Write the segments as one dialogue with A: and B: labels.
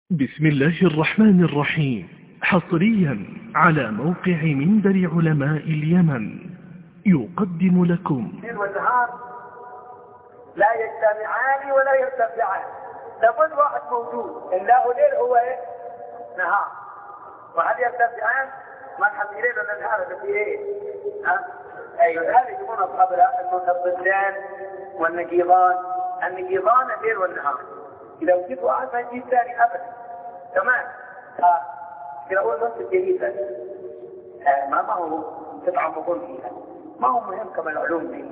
A: بسم الله الرحمن الرحيم. حصريا على موقع منبر علماء اليمن يقدم لكم
B: الليل والنهار لا يجتمعان ولا يرتفعان، لابد واحد موجود، إلا هو ليل هو ايه؟ نهار. وهل يرتفعان؟ ما نحب ليل ولا نهار اللي في ايه؟ ايوه، هذا يسمونه اصحاب الضدان والنقيضان. النقيضان الليل والنهار، اذا وجد واحد ما يجي الثاني ابدا. تمام. يقول نص الجديد ما هو تتعمقون فيها، ما هو مهم كما العلوم دي.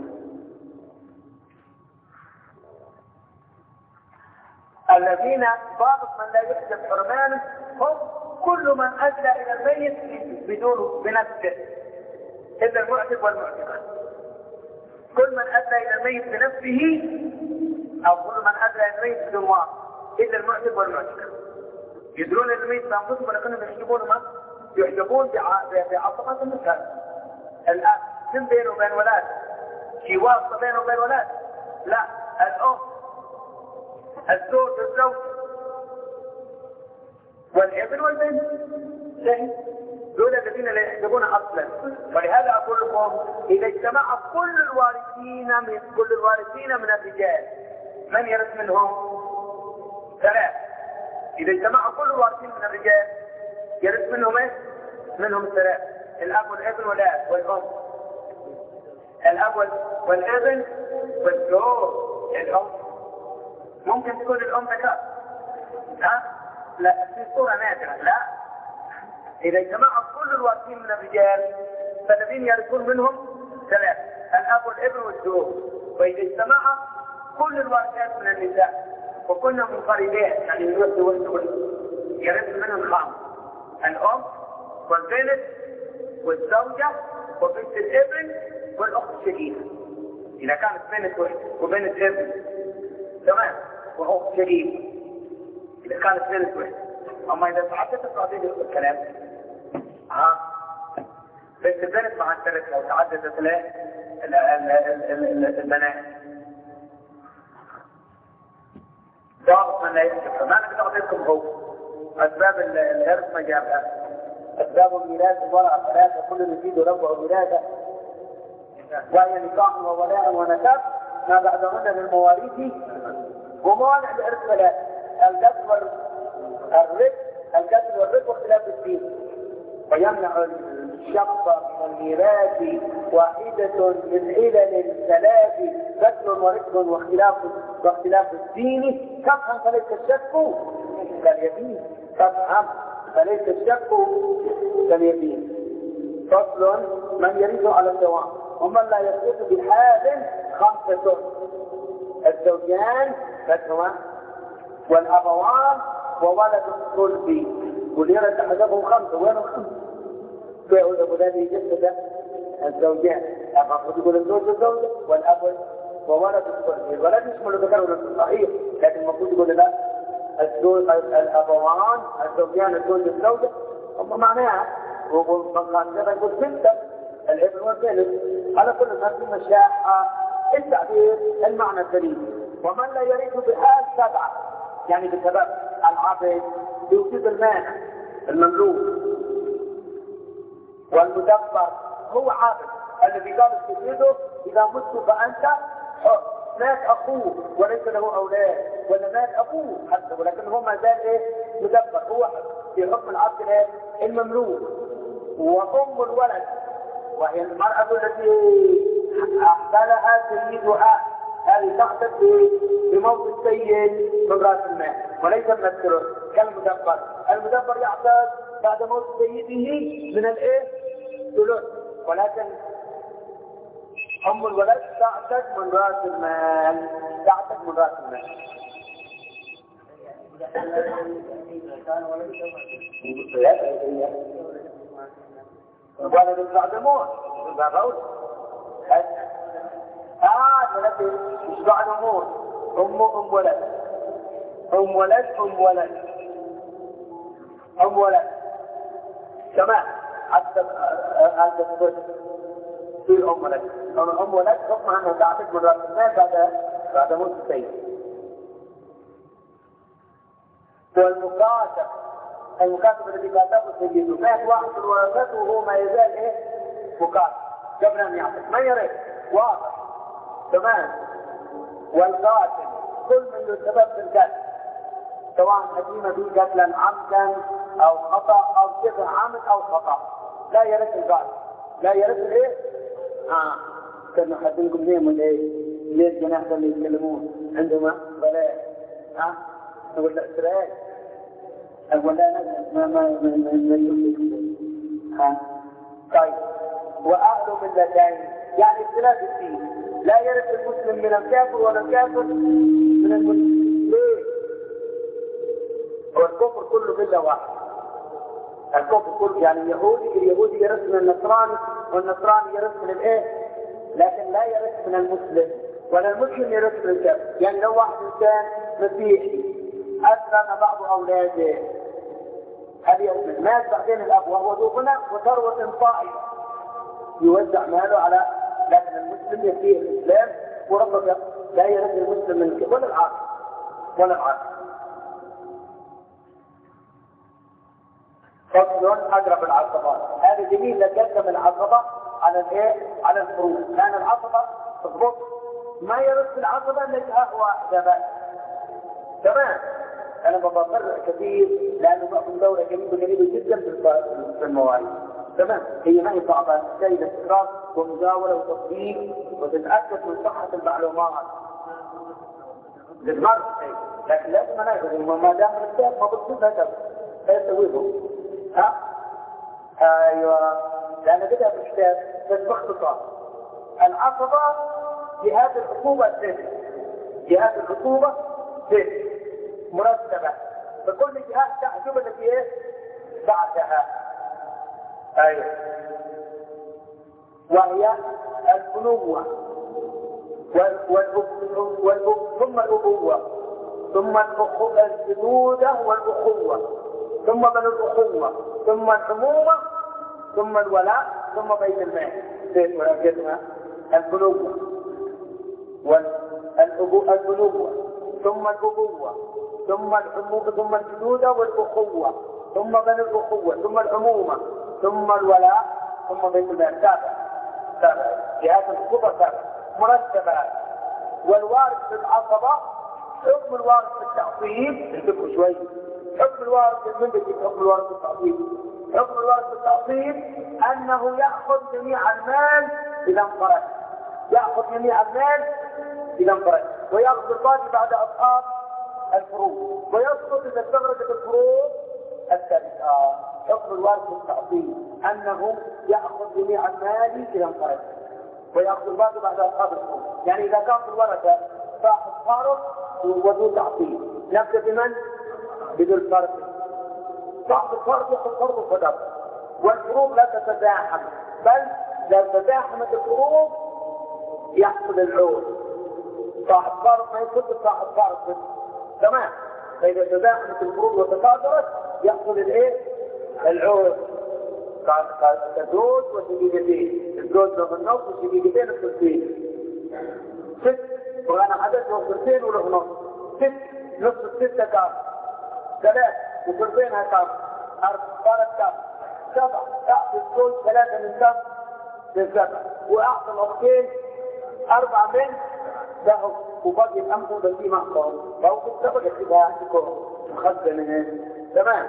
B: الذين ضابط من لا يحجب حرمانه هم كل من أدلى إلى الميت بدونه بنفسه إلا المعتق والمعتقة. كل من أدلى إلى الميت بنفسه، أو كل من أدلى إلى الميت بدون واقع إلا المعتق والمعتقة. يدرون الميت بأنفسهم ولكنهم يحجبون بعصبات النساء. الآن من بينه وبين ولاد في واسطة بينه وبين ولاد؟ لا، الأم، الزوج والزوج، والابن والبنت، دول الذين لا يحجبون اصلا. ولهذا اقول لكم اذا اجتمع كل الوارثين من الرجال، من يرث منهم؟ ثلاث. اذا اجتمع كل الوارثين من الرجال يرث منهم ايه؟ منهم ثلاث: الاب والابن والاب والام. الاب والابن والزوج الام. ممكن تكون الام ذكر؟ لا، في صورة نادرة. لا، إذا اجتمع كل الوارثين من الرجال فالذين يرثون منهم ثلاث: الأب والابن والزوج. وإذا اجتمع كل الوارثات من النساء وكنا منفردين، يعني الوحد والزوج، يرث منهم خمس: الأم والبنت والزوجة وبنت الابن والأخت الشقيقة. إذا كانت بنت وبنت ابن، تمام، وأخت شقيقة إذا كانت بنت واحدة. أما إذا تعددت تعديد الكلام، بنت البنت مع الثلاث لو تعددت له البنات. ضابط من لا يحجب. ما أنا بتعطي لكم هو أسباب الإرث ما جابها. أسباب الميراث المرأة ثلاثة، كل يفيد ربع ميراثه، وهي نكاح وولاء ونسب ما بعدهن للمواريث. وموانع الإرث ثلاثة: القتل والرق واختلاف الدين. ويمنع الشق من الميراث واحدة من علل الثلاث: قتل ورق واختلاف الدين. فافهم فليس الشك كاليمين. فافهم فليس الشك كاليمين. فصل: من يرث على الدوام ومن لا يرث بحال خمسة: الزوجان فتوى، والأبوان، وولد الصلب. وليرد حسبهم خمسة. وين الخمسة؟ فيقول أبو ذلك جسد الزوجان، المفروض يقول الزوج والزوجة والأب وولد الصلب. الولد يشمل الذكر والأنثى صحيح، لكن المفروض يقول لا، الأبوان، الزوجان، الزوج والزوجة. هم معناها ومن يقول ستة: الابن والبنت. على كل هذه مشاحة التعبير المعنى الدليل. ومن لا يريد بحال سبعة، يعني بسبب العبد بوجود المانع المملوك. والمدبر هو عابد الذي قال سيده: إذا مت فأنت حر. مات أخوه وليس له أولاد، ولا مات أبوه حتى ولكن هو ما زال إيه؟ مدبر. هو في حكم العبد إيه؟ المملوك. وأم الولد وهي المرأة التي أحبلها سيدها، هذه تحدث بموت السيد من رأس المال وليس من الثلث كالمدبر. المدبر يعتاد بعد موت سيده من الايه؟ ثلث. ولكن أم الولد تعتد من رأس المال. ولد بعد موت باب أولى. ولكن مش بعد موت. أم ولد كمان حتى في أم ولد حكم أنها تعتد من رأس المال بعد موت السيد. والمكاتب، المكاتب الذي كاتبه سيده، مات واحد من ورثته وهو ما يزال ايه؟ مكاتب قبل ان يعطي، ما يرث، واضح تمام. والقاتل كل من السبب في القتل، سواء هزيمه به قتلا عمدا او خطا او شبه عمد او خطا، لا يرث القاتل، لا يرث الايه؟ كانوا حاطينكم ليهم الايه؟ ليه الجناح اللي يتكلمون عندما بلاء نقول لا اسرائيل اقول لا ما طيب. واهل ملتين يعني اختلاف الدين، لا يرث المسلم من الكافر ولا الكافر من المسلم. ليه؟ هو الكفر كله مله واحد، الكفر كله يعني اليهودي يرث من النصراني والنصراني يرث من الايه؟ لكن لا يرث من المسلم ولا المسلم يرث من الكافر. يعني لو واحد انسان مسيحي اسلم بعض اولاده، هل يؤمن؟ مات بعدين الاب وهو ذو غنى وثروه طائله، يوزع ماله على، لكن المسلم يفيه الاسلام وربك لا يرث المسلم من الكافر ولا العاقل ولا العاقل. فصل اقرب العصبات، هذه جميل لقدم العصبه على الايه؟ على الفروض، لان العصبه تضبط ما يرث العصبه الا جهه واحده بس. تمام. انا بفرق كثير لانه باخذ دوره قريبه جدا في المواعيد. تمام. هي ما هي صعبه، تحتاج استقراء ومجاوره وتطبيق وتتاكد من صحه المعلومات. للمرء لكن لازم ناخذ ما دام الكتاب ما بتصير هذا يسويهم. ايوه، لان كده في الكتاب بس باختصار العصبه جهات العقوبه ست، جهات العقوبه ست مرتبه، فكل جهات تحجب التي ايه؟ بعدها. ايوه، وهي البنوه ثم الابوه ثم الجدوده والاخوه ثم بنو الاخوه ثم العمومه ثم الولاء ثم بيت المال. زين ورقتها البنوه والبنوه ثم الابوه ثم العمومه ثم الجدوده والاخوه ثم بنو الاخوه ثم العمومه ثم الولاء ثم بيت المال. سابع جهات العقوبه سابع مرتبات. والوارث في العصبه حكم الوارث في التعصيب، انتبهوا شوي، حكم الوارث من حكم الوارث في التعصيب، حكم الوارث في التعصيب انه ياخذ جميع المال اذا انفرد، ياخذ جميع المال اذا انفرد، وياخذ الباقي بعد اصحاب الفروض، ويسقط اذا استغرقت الفروض الثالثه. حكم الوارث في التعصيب انه ياخذ جميع المال اذا انفرد، وياخذ الباقي بعد اصحاب الفروض. يعني اذا كان في الورثه صاحب فرض وذو تعصيب، نبدا بمن؟ بذو الفرض. صاحب الفرض ياخذ فرض وصدق، والفروض لا تتزاحم، بل لو تزاحمت الفروض يحصل العود. صاحب فرض ما يكون صاحب فرض، تمام. فاذا تزاحمت الفروض وتصادرت يحصل الايه؟ العود. كزوج وشقيقتين، الزوج له النص والشقيقتين الثلثين. ست، وانا عدد له ثلثين وله نص. ست، نص الستة كام؟ ثلاث، وثلثينها كام؟ أربعة كام؟ سبع. أعطي الزوج ثلاثة من كام؟ من سبع، وأعطي الأختين أربعة من ذهب، وبقي الأمثل بسي معهم، فهو كنت سبق كده عندكم مخزنة. تمام.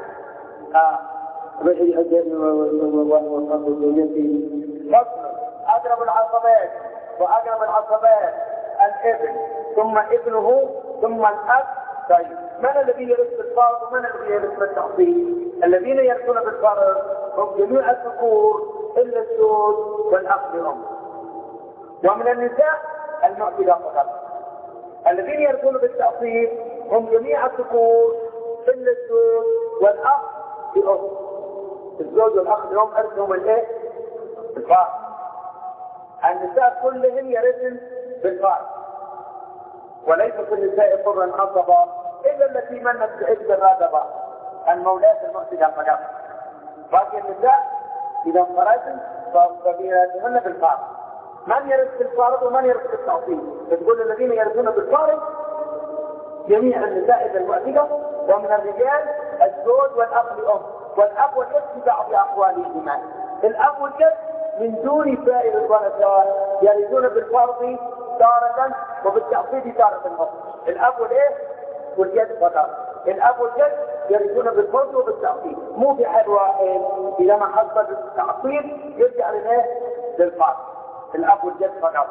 B: أقرب العصبات، وأقرب العصبات الابن ثم ابنه ثم الأب. طيب، من الذي يرث بالفرض ومن الذي يرث بالتعصيب؟ الذين يرثون بالفرض هم جميع الذكور إلا الزوج والأخ لهم، ومن النساء المعتدة فقط. الذين يرثون بالتعصيب هم جميع الذكور إلا الزوج والأخ لهم. الزوج والأخ لهم أرثهم الايه؟ بالفرض. النساء كلهم يرثن بالفرض، وليس في النساء طرا عصبا الا التي منت بعد الرادبه المولاه المعتدة فقط. باقي النساء اذا انفردن فبيرثن بالفرض. من يرث بالفرض ومن يرث بالتعصيب؟ بتقول الذين يرثون بالفرض جميع النساء اذا المعتدة ومن الرجال الزوج والأخ لأم، والأب والجد في بعض أحوالهما. الأب والجد من دون سائر الورثة يرثون بالفرض تارة وبالتعصيب تارة أخرى. الأب والجد فقط. الأب والجد يرثون بالفرض وبالتعصيب، مو بحال واحد. إذا ما حصل التعصيب يرجع للفرض. الأب والجد فقط.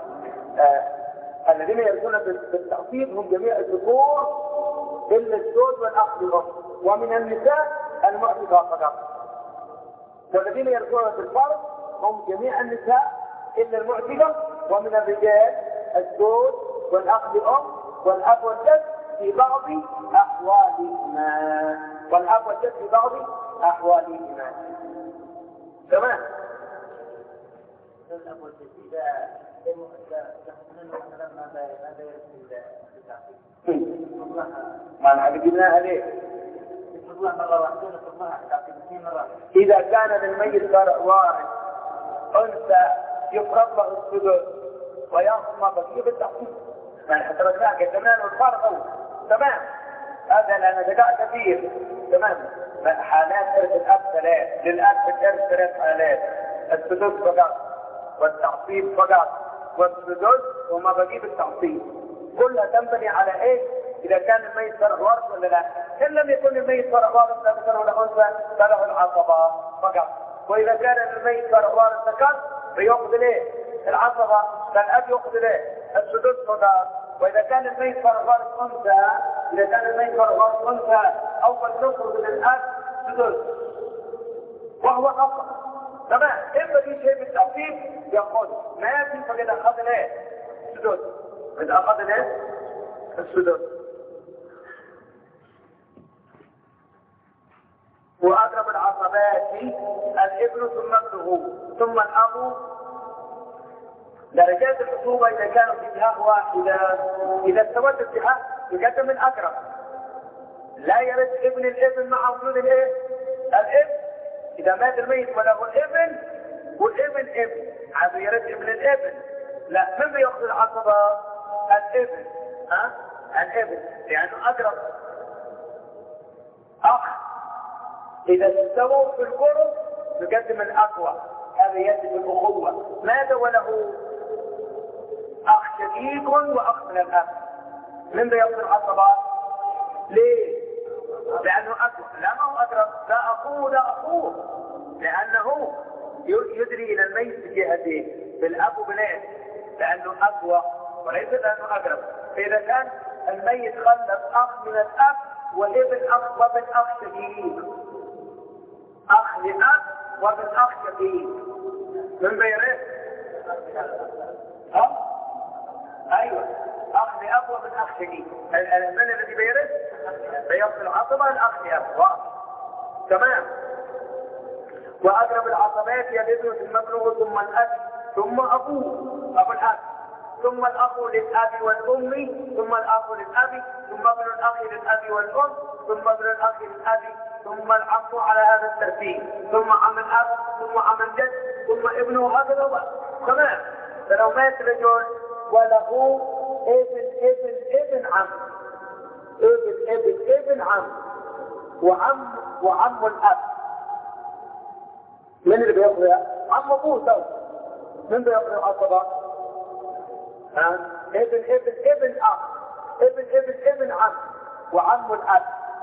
B: الذين يرثون بالتعصيب هم جميع الذكور إلا الزوج والأخ لأم، ومن النساء المعتقة فقط. والذين يرثون بالفرض هم جميع النساء إلا المعتقة، ومن الرجال الزوج والأخ لأم والأب والجد في بعض أحوالهما. والأب والجد في بعض أحوالهما. تمام. الأب والجد إذا ما نحن جبناها ليه؟ إذا كان للميت وارث أنثى يفرض له السدس ويأخذ ما بقي بالتعصيب. ما نحن تركناك كمان والفرض تمام. هذا لأن ذكاء كثير. تمام. حالات إرث الأب ثلاث، للأب في الإرث 3 حالات: السدس فقط، والتعصيب فقط، والسدس وما بقي بالتعصيب. كلها تنبني على ايه؟ اذا كان الميت فرع وارث ولا لا. ان لم يكن الميت فرع وارث لا ذكر ولا انثى فله العصبه فقط. واذا كان الميت فرع وارث ذكر فيأخذ الايه؟ العصبه، فالاب يأخذ الايه؟ السدس فقط. واذا كان الميت فرع وارث انثى، اذا كان الميت فرع وارث انثى اول نخرج للاب سدس وهو اصل. تمام. اما في شيء بالتعصيب يأخذ، ما في فقد اخذ الايه؟ السدس. إذا أخذ السدس. وأقرب العصبات الابن ثم ابنه ثم الأب. درجات الخطوبة إذا كانوا في جهة واحدة، إذا استوت الجهة يقدم الأقرب. لا يرث ابن الابن مع وجود الابن. إذا مات الميت وله الابن والابن ابن، عاد يرث ابن الابن. لا، من بيأخذ العصبة؟ الابن. الابن لأنه أقرب. أخ إذا استووا في القرب يقدم الأقوى، هذا يجب الأخوة. ماذا وله أخ شقيق وأخ من الأب، من بيأخذ العصبات؟ ليه؟ لأنه أقوى. لا، ما هو أقرب، لا أخوه لا أخوه، لأنه يدري إلى الميت بجهتين، بالأب وبالابن، لأنه أقوى وليس لأنه أقرب. فإذا كان الميت خلف أخ من الأب وابن أخ وابن أخ شقيق، أخ لأب وابن أخ شقيق، من بيرث؟ أيوة، أخ لأب وابن أخ شقيق. من الذي بيرث؟ بيأخذ العصبة الأخ لأب. تمام. وأقرب العصبات هي الابن ثم ابنه ثم الأب ثم أبوه أبو الأب، ثم الأخ للأب والأم، ثم الأخ للأب، ثم ابن الأخ للأب والأم، ثم ابن الأخ للأب، ثم العم على هذا الترتيب، ثم عم الأب، ثم عم الجد، ثم ابنه هكذا. تمام. فلو مات رجل وله ابن عم، ابن عم وعم الأب، من اللي بيأخذها؟ عم أبوه تو. من بيأخذ العصبة؟ ابن أخ، ابن عم وعم الأب.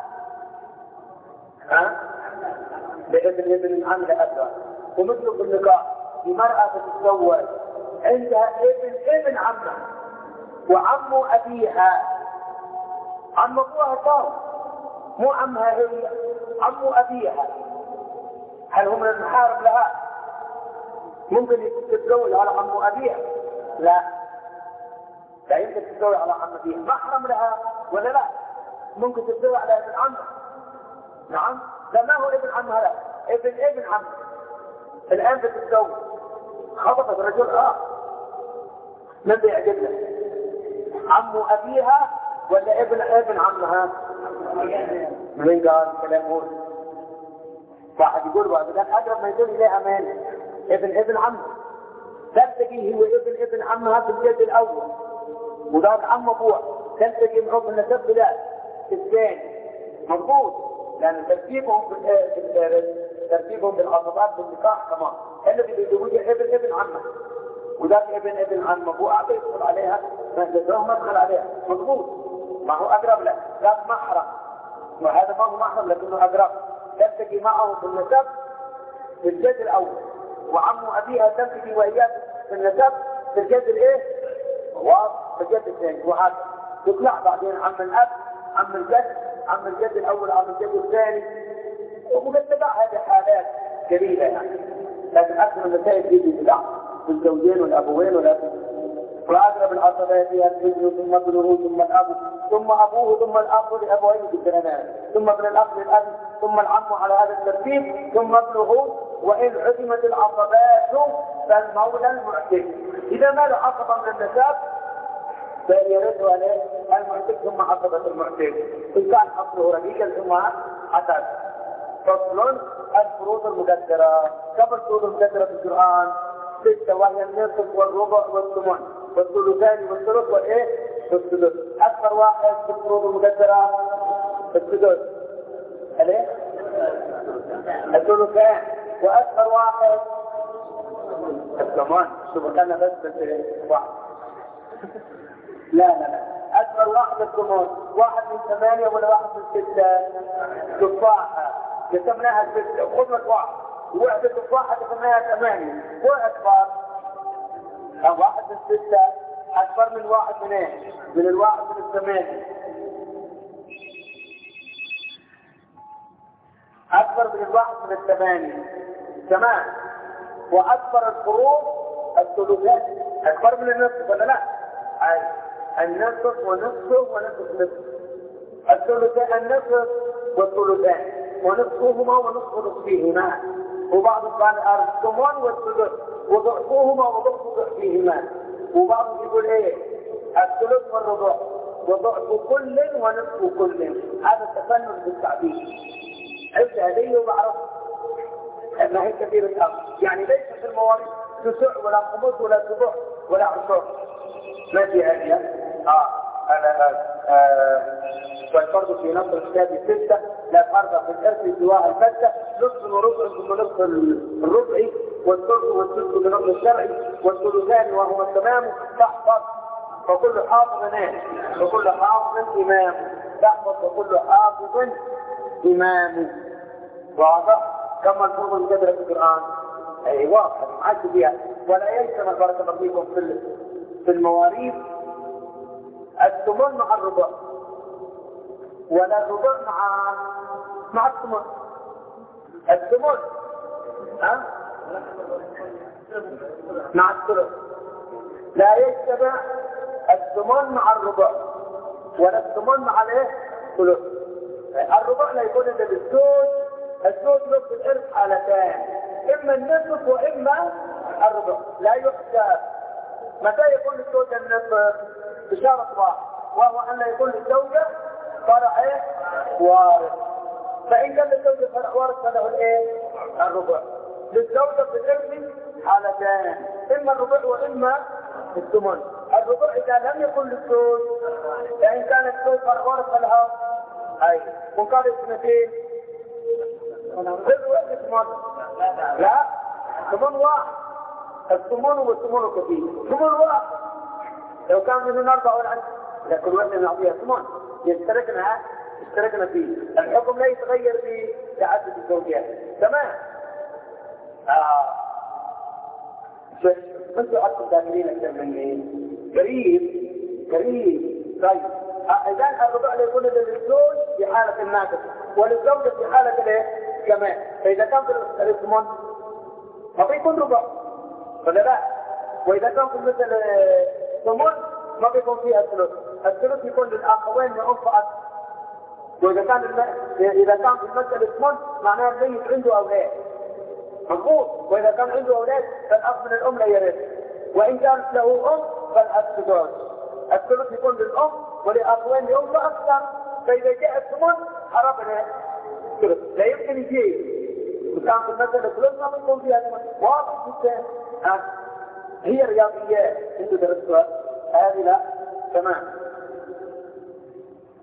B: ابن عم لأبها. ومثل في النكاح بمرأة تتزوج عندها ابن عمها وعم أبيها. عم أبوها صار مو عمها هي، عم أبيها. هل هم من المحارم لها؟ ممكن تتزوج على عم أبيها؟ لا يمكن تتزوج على عم أبيها. محرم لها ولا لا؟ ممكن تتزوج على ابن عمها. نعم. لا، ما هو ابن عمها، لا، ابن عمها. الآن بتتزوج خطبت رجل من بيعجبنا؟ عم أبيها ولا ابن عمها؟ من قال كلام هو واحد يقول واحد أقرب ما يقول إليه أمان ابن عمها. تلتقي هو ابن عمها في الجد الأول، وذاك عم أبوها تلتقي معه في النسب بلاد الثاني. مضبوط، لأن ترتيبهم بالإرث ترتيبهم بالعصبات بالنكاح كمان. الذي بيزوجها ابن عمه وذاك ابن عمه ابوه أعطى يدخل عليها ما دخل عليها مضبوط، ما هو أقرب له، ذاك محرم وهذا ما هو محرم لكنه أقرب، تلتقي معه في النسب في الجد الأول، وعم أبيها تلتقي وإياه في النسب في الجد الإيه؟ في الجد الثاني، وهذا تطلع بعدين عم الأب عم الجد الأول عم الجد الثاني، وقد تبع هذه حالات كبيرة يعني، لكن أكثر المسائل تيجي تبع الزوجين والأبوين والأبوين. فأقرب العصبات فيها الابن ثم ابنه ثم الأب ثم أبوه ثم الأخ لأبوين بالدرنان ثم ابن الأخ للأب ثم العم على هذا الترتيب ثم ابنه، وإن عدمت العصبات فالمولى المعتق. إذا ما له عصبة من النساب فيرد عليه المعتق ثم عصبة المعتق، إن كان أصله رقيقا ثم عتاد. فصل الفروض المقدرة. كم الفروض المقدرة في القرآن؟ 6، وهي النصف والربع والثمن والثلثان والثلث والايه؟ والثلث. اكثر واحد في الفروض المقدرة الثلث. الايه؟ الثلثان. واكثر واحد الثمن. شوفوا كان بس واحد. لا اكثر واحد الثمن. 1 من 8 ولا 1 من 6؟ تفاحة قسمناها 6 وخذت 1. وحدة تفاحة قسمناها 8 واكبر. 1 من 6 اكبر من 1 من ايه؟ من 1 من 8. اكبر من 1 من 8 تمام. واكبر الفروض الثلثات اكبر من النصف ولا لا؟ النصف ونصفه ونصف نصف. الثلثان النصف والثلثان ونصفهما ونصف نصفهما. وبعض قال الثمن والثلث وضعفهما وضعف ضعفهما. وبعض يقول ايه؟ الثلث والربع وضعف كل ونصف كل. هذا التفنن بالتعبير. عرفت هذه وبعرف ما هي كثير الامر، يعني ليس في المواريث تسع ولا خمس ولا سبع ولا عشر. ما في هذه والفرض في نص الكتاب 6. لا فرق في الارث سواء الفتة نصف وربع ثم نصف الربع والثلث والثلث بنصف الشرعي والثلثان وهو التمام. تحفظ فكل حافظ وكل حافظ امام. تحفظ وكل حافظ امام. واضح؟ كما الفروض المقدرة في القرآن اي واضح معاك بها. ولا يجتمع بارك الله فيكم في المواريث الثمن مع الربع ولا الربع مع الثمن. الثمن مع الثلث. لا يجتمع الثمن مع الربع ولا الثمن مع الايه؟ الثلث. الربع لا يكون الا بالزوج. الزوج له في الارث حالتان، اما النصف واما الربع. لا يحسب متى يكون للزوج النصف؟ بشرط واحد، وهو ان لا يكون للزوجه فرع ايه؟ وارث. فان كان للزوجه فرع وارث فله الايه؟ الربع. للزوجه في الارث حالتان، اما الربع واما الثمن. الربع اذا لم يكن للزوج، فان كان الزوج فرع وارث فلها اي وقال اثنتين لا ثمن واحد. الثمن والثمن كثير. ثمن واحد لو كان من 4 ولا 10 لكن واحد نعطيها ثمن اشتركنا فيه. الحكم لا يتغير بتعدد الزوجات. تمام. انتوا عدتوا داخلين اكثر مني. قريب طيب. اذا الربع لا يكون للزوج في حاله الناقص وللزوجه في حاله الايه؟ كمان. فاذا كان في الثمن ما بيكون ربع ولا لا؟ واذا كان في مثل ثمن ما بيكون فيها الثلث. الثلث يكون للاخوين لأم فقط. واذا كان في المسألة ثمن معناه الميت عنده اولاد مضبوط. واذا كان عنده اولاد فالاب من الام لا يرث. وان كانت له ام فالاب سدس. الثلث يكون للام ولاخوين لأم فاكثر. فاذا جاء الثمن حرمنا الثلث. لا يمكن يجي وكان في المسألة ثلث ما بيكون فيها ثمن. واضح جدا. هي رياضيات انتوا درستوها هذه لا تمام.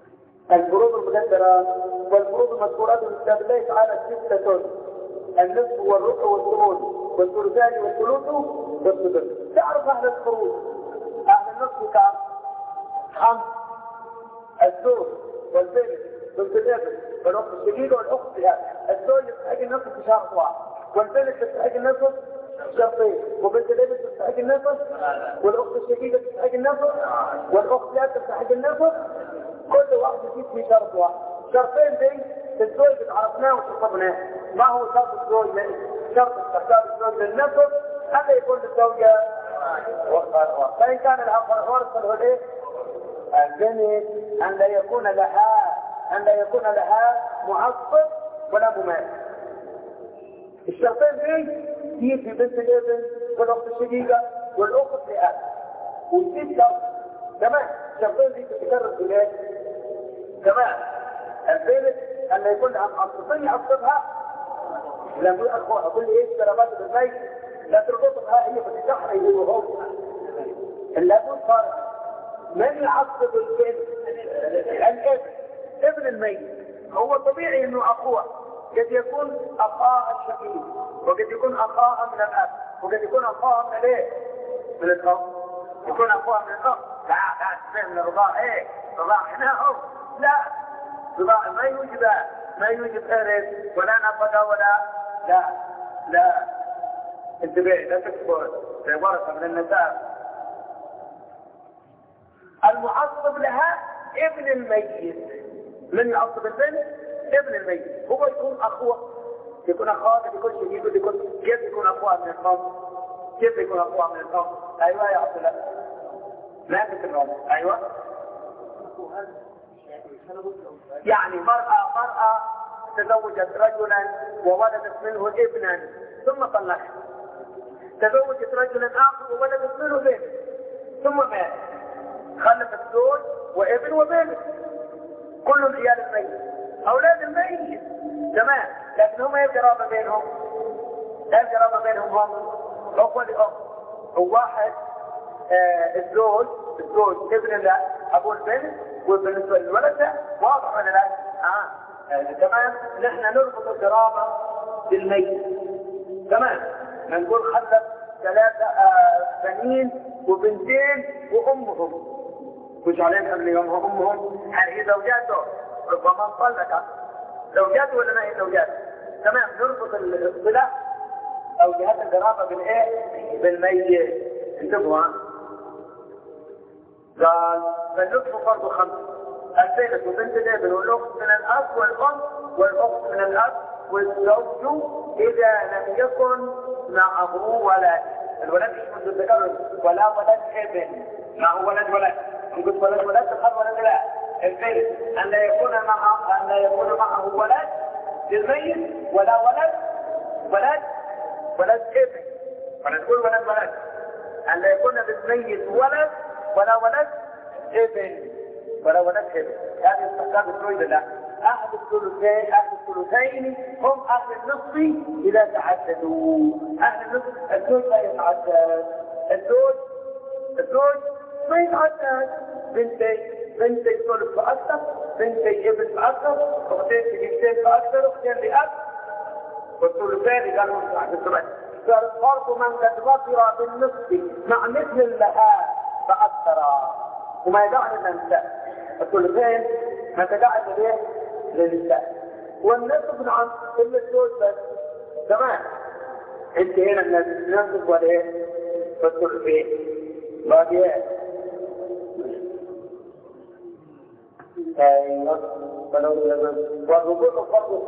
B: الفروض المقدرة والفروض المذكورات في كتاب الله تعالى 6 النصف والربع والثمن والثلثان والثلث والسدس. تعرف أهل الفروض أهل النصف كم؟ 5 الزوج والبنت بنت الابن والأخت الشقيقة والأخت لها. الزوج يستحق النصف بشرط واحد والبنت تستحق النصف شرطين وبنت الابن تستحق النصف والأخت الشقيقة تستحق النصف والأخت لها تستحق النصف. كل واحد يجيب في شرط واحد. شرطين دي الزوج عرفناه وشطبناه. ما هو شرط الزوج؟ شرط استحقاق الزوج للنصف أن يكون للزوجة فإن كان لها ورث فهو ايه؟ البنت أن لا يكون لها معصب ولا مماثل. الشرطين دي في بنت الابن والأخت الشقيقة والأخت لأب وتزيد شرط كمان. الشرطين دي تتكرر في الايه؟ كمان البنت أن لا يكون لها معصبين يعصبها لا تقول أخوها كل ايش ضربات بالميت لا تربطها هي بتشحر يقولوا هو اللابد صار من يعصب البنت؟ الابن ابن الميت. هو طبيعي انه اخوه قد يكون اخاها الشقيق وقد يكون اخاها من الاب وقد يكون اخاها من الايه؟ من الاب. يكون اخوها من الاب. لا من الرضاع ايه؟ رضاع هنا هو لا رضاع ما يوجد ارث ولا نفقه ولا لا انتبه لا تكبر في ورثه من النساء. المعصب لها ابن الميت. من يعصب البنت؟ ابن الميت. هو يكون اخوه يكون اخوه يكون شقيق يكون كيف يكون اخوها من الاب؟ كيف يكون اخوها من الاب؟ ايوه يا عبد الله ما تكرر. ايوه يعني مرأة تزوجت رجلا وولدت منه ابنا ثم طلقها. تزوجت رجلا اخر وولدت منه بنت ثم مات. خلفت زوج وابن وبنت كلهم عيال الميت اولاد الميت تمام. لكن هم ايه القرابه بينهم؟ هم اخوه لام. وواحد الزوج ابن ابو البنت وبالنسبه للولد ده واضح ولا لا؟ تمام. نحن نربط القرابه بالميت تمام. نقول خلف 3 بنين وبنتين وامهم مش عليهم قبل يوم امهم هذه زوجاته ربما انطلقت زوجاته ولا ما هي زوجاته تمام. نربط الصله او جهات القرابه بالايه؟ بالميت. انتبهوا قال فالنصف فرض 5 البنت وبنت الابن والاخت من الاب والام والاخت من الاب والزوج اذا لم يكن معه ولد. الولد مش منذ الذكر ولا ولد ابن. ما هو ولد نقول ولد تخل ولد لا. البنت ان لا يكون معه ولد للميت ولا ولد ابن. ونقول ولد ان لا يكون للميت ولد ولا ولد ابن. هذه استحقاق الزوج له. أهل الثلثين هم أهل النصف إذا تعددوا. أهل النصف الزوج لا يتعدد. الزوج ما يتعدد. بنتي ثلث فأكثر بنتي ابن فأكثر أختين شقيقتين فأكثر أختين لأب والثلثين قالوا تحت الثلث. فالفرض من قد ظفر بالنصف مع مثل لها فأكثر وما يدعي للنساء. الثلثين ما تدعي للنساء والنصف عن كل الزوج بس تمام. انت هنا النصف والايه؟ والثلثين باقي ايوه والربوع فرض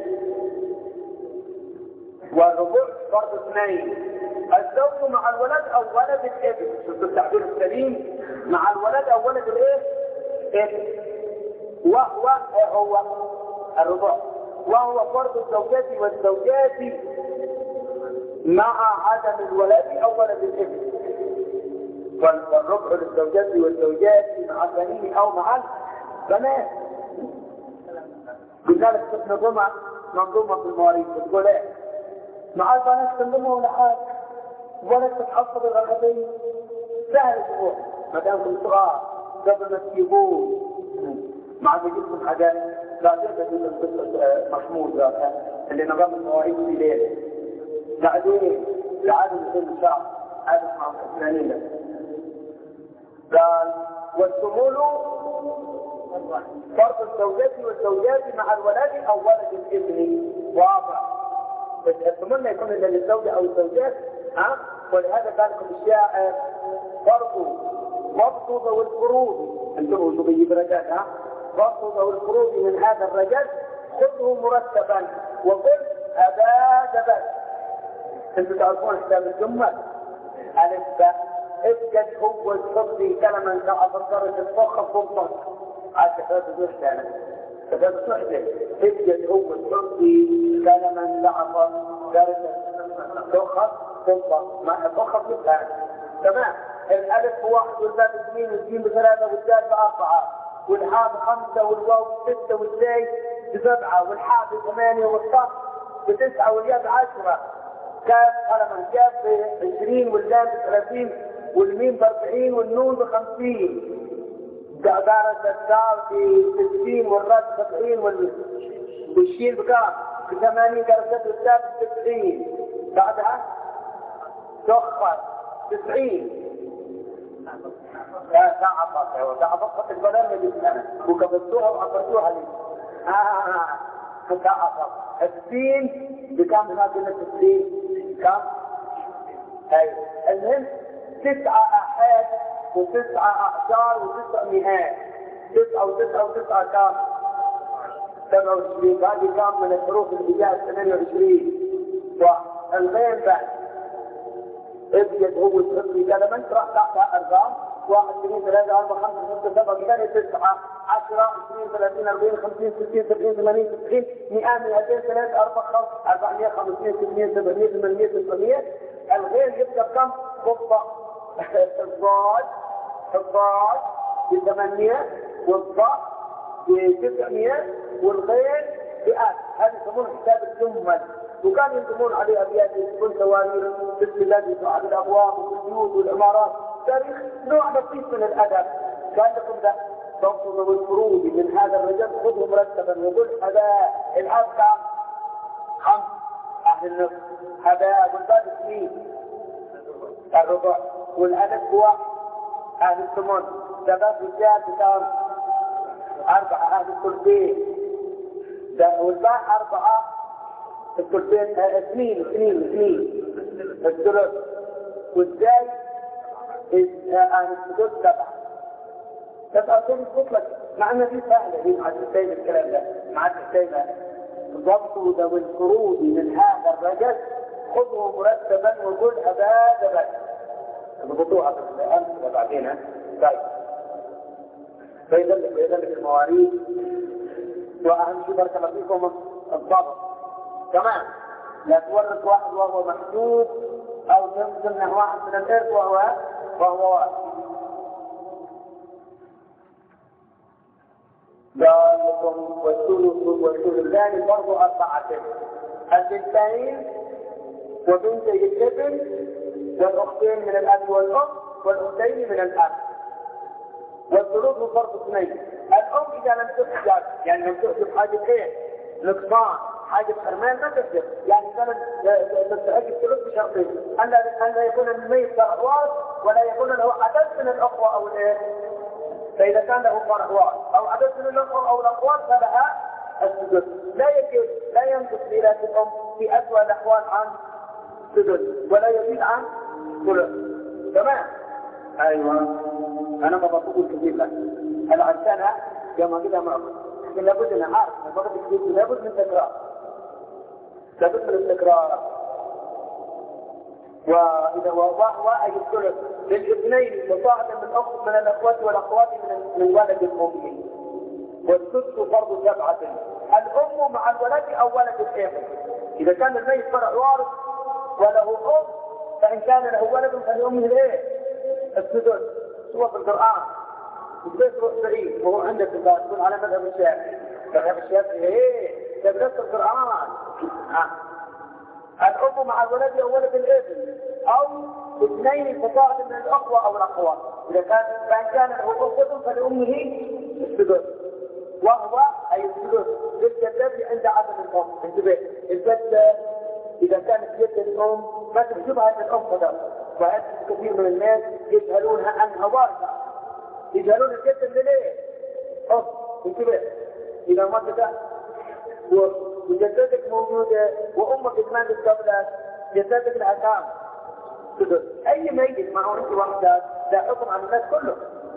B: 2 الزوج مع الولد او ولد الابن. شوفوا التعبير السليم مع الولد او ولد الايه؟ ابن. هو الربع وهو فرض الزوجات والزوجات مع عدم الولد او ولد الابن. والربع للزوجات والزوجات مع البنين او مع البنات. لذلك تنظم منظومه في المواريث تقول ايه؟ مع البنات تنظمها ولا حاجه ولا تتحفظ الرغبين سهل الاسبوع ما دامكم صغار قبل ما تجيبوه مع بجيبكم حاجات بعدين بجيب القصة محمود ذاك اللي نظام المواعيد في ليلة بعدين لعادوا مثل الشعب عادوا مع الإسلاميين قال والشمول فرق الزوجات والزوجات مع الولد أو ولد الابن واضح بس الشمول يكون إلا للزوجة أو الزوجات ولهذا قال لكم الشاعر فرق ضبط ذوي الفروض انتبهوا شو بيجيب رجال ضبط ذوي الفروض من هذا الرجل خذه مرتبا وقل هذا جبل انتوا تعرفون حساب الجمل الف باء ابجد هو الصدي كلمه تعبرت الفخ فوق عاد هذا وحده هذا وحده ابجد هو الصدي كلمه تعبرت الفخ فوق ما فخ فوق تمام الالف بواحد والباء باثنين والجيم بثلاثه والدال باربعه والحاء بخمسه والواو بسته والزاي بسبعه والحاء بثمانيه والطاء بتسعه والياء بعشره كاف قلم الكاف ب20 واللام ب30 والميم ب40 والنون ب50 دارة الدال ب60 والراء ب70 والشين بكام ب80 درجة الدال ب90 بعدها تخفض 90 لا تعبط البرامج وكبتوها وعبرتوها لي تعبط السين بكم هناك السين كم اي المهم 9 احاد و9 اعشار و9 مئات 9 و9 و9 كم 27 هذه كم من الحروف الهجاء 28 والغين بعد ابيض هو الحفظ كلمة راح تحتها ارقام 1 2 3 4 5 6 7 8 9 10 20 30 40 50 60 70 80 90 100 200 3 4 5 400 500 600 700 800 900 الغير يبقى بكم؟ خطة الضاد ب8 والضاء ب900 والغير ب1000 هذه يسمون حساب الجمل وكانوا ينظمون عليه ابيات يكون تواريخ في البلاد وصعب الابواب والبيوت والعمارات تاريخ نوع بسيط من الادب قال لكم ذا ضبط ذوي الفروض من هذا الرجل خذه مرتبا وقل هذا الاربع 5 اهل النصف هذا والباقي 2 الربع والالف هو اهل الثمن ثبات رجال بكام 4 اهل الثلثين والباقي 4 الثلثين 2 الثلث والزاي اهل الثلث 7 ثم تطلق مع ان دي سهله دي مع تحتاج الكلام ده مع تحتاج ضبط ذوي الفروض من هذا الرجل خذه مرتبا وقل هذا جبل ضبطوها في الامثله بعدين طيب فيدلك المواريث واهم شيء بارك الله فيكم الضبط كمان لا تورث واحد وهو محجوب او تمنع واحد من الارث وهو واحد قال لكم والثلثان برضو 4 البنتين وبنتي الابن والاختين من الاب والام والاختين من الاب والثلث فرض 2 الام اذا لم تحجب يعني لم تحجب حاجه ايه نقصان حاجه حرمان ما تحجب يعني كانت تستحق الثلث بشرطين ان لا يكون الميت فرع وارث ولا يكون له عدد من الاخوه او الايه فإذا كان له فرع واحد أو عدد من الأخوة أو الأخوات فلها السدس لا ينقص ميراث الأم في أسوأ الأحوال عن سدس ولا يزيد عن ثلث تمام أيوة أنا ما بقول كثير لك أنا عشانها كما كده معكم لكن لابد أن أعرف أنا بقول كثير لابد من تكرار لابد من التكرار وإذا واحد الثلث للاثنين وصاعدا من الأخوات والأخوات من ولد الأم والسدس فرض 7 الأم مع الولد أو ولد الابن إذا كان الميت فرع وارث وله أم فإن كان له ولد فلأمه الايه؟ السدس هو في القرآن البيت روح بعيد وهو عندك تكون على مذهب الشافعي مذهب الشافعي ايه؟ ده بنفس القرآن الأم مع الولد أو ولد الابن أو 2 فصاعدا من الأخوة أو الأخوات إذا كان فإن كان له أخوة فلأمه السدس وهو أي الثلث للجدات عند عدم الأم. انتبه، الجدة إذا كانت جدة الأم ما تحسبها الأم فقط، وهذا كثير من الناس يجهلونها أنها وارثة، يجهلون الجدة اللي ليه؟ انتبه، إذا ماتت وجدتك موجودة وأمك كمان قبلك، جدتك الأكام أي ميت معه أنت وحدك لا حكم على الناس كله.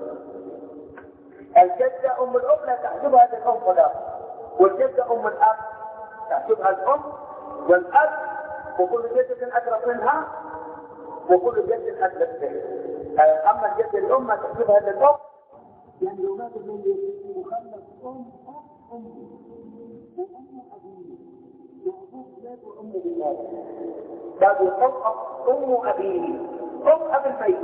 B: الجدة أم الأم لا تحسبها الأم فقط، والجدة أم الأب تحسبها الأم والأب، وكل جدة أدرك منها وكل جدة أدرك منها. أما الجدة الأم ما تحسبها الأم، يعني لو مات الميت وخلف أم وأم بالله بعد أم أبيه، أم أبي الميت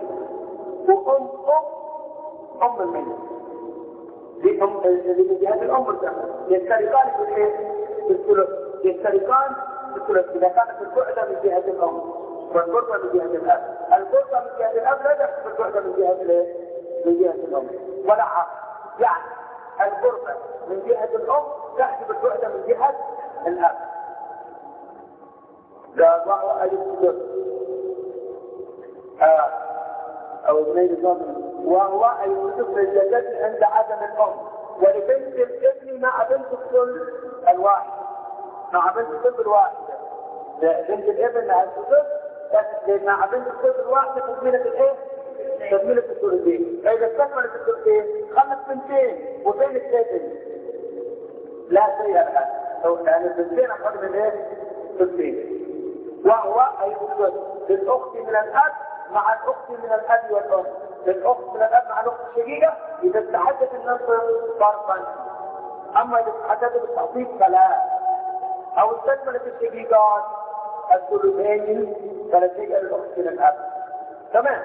B: وأم الميت، دي أم اللي من جهة الأم يشتركان في الإيه؟ في الثلث، يشتركان في الثلث إذا كانت القعدة من جهة الأم والقربة من جهة الأب. القربة من جهة الأب لا تحسب القعدة من جهة الإيه؟ من جهة الأم ولا عقل، يعني القربة من جهة الأم تحسب القعدة من جهة الأب. لا وهو أي الثلث أو ابنين الضمن، وهو أي الثلث للجدات عند عدم الأم، ولبنت الابن مع بنت الثلث الواحد، مع بنت الثلث الواحدة. بنت الابن مع الثلث مع بنت الثلث الواحدة تكملة الإيه؟ تكملة الثلثين. فإذا استكملت الثلثين خلت بنتين وبين الابن لا شيء الآن، يعني البنتين أقل من إيه؟ ثلثين. وهو أي الثلث للأخت من الأب مع الأخت من الأب والأم، للأخت من الأب مع الأخت الشقيقة إذا استحدث النصر فرقا، أما إذا استحدث بالتعطيف فلا، أو استكملت الشقيقات الثلثين فلا شيء للأخت من الأب. تمام.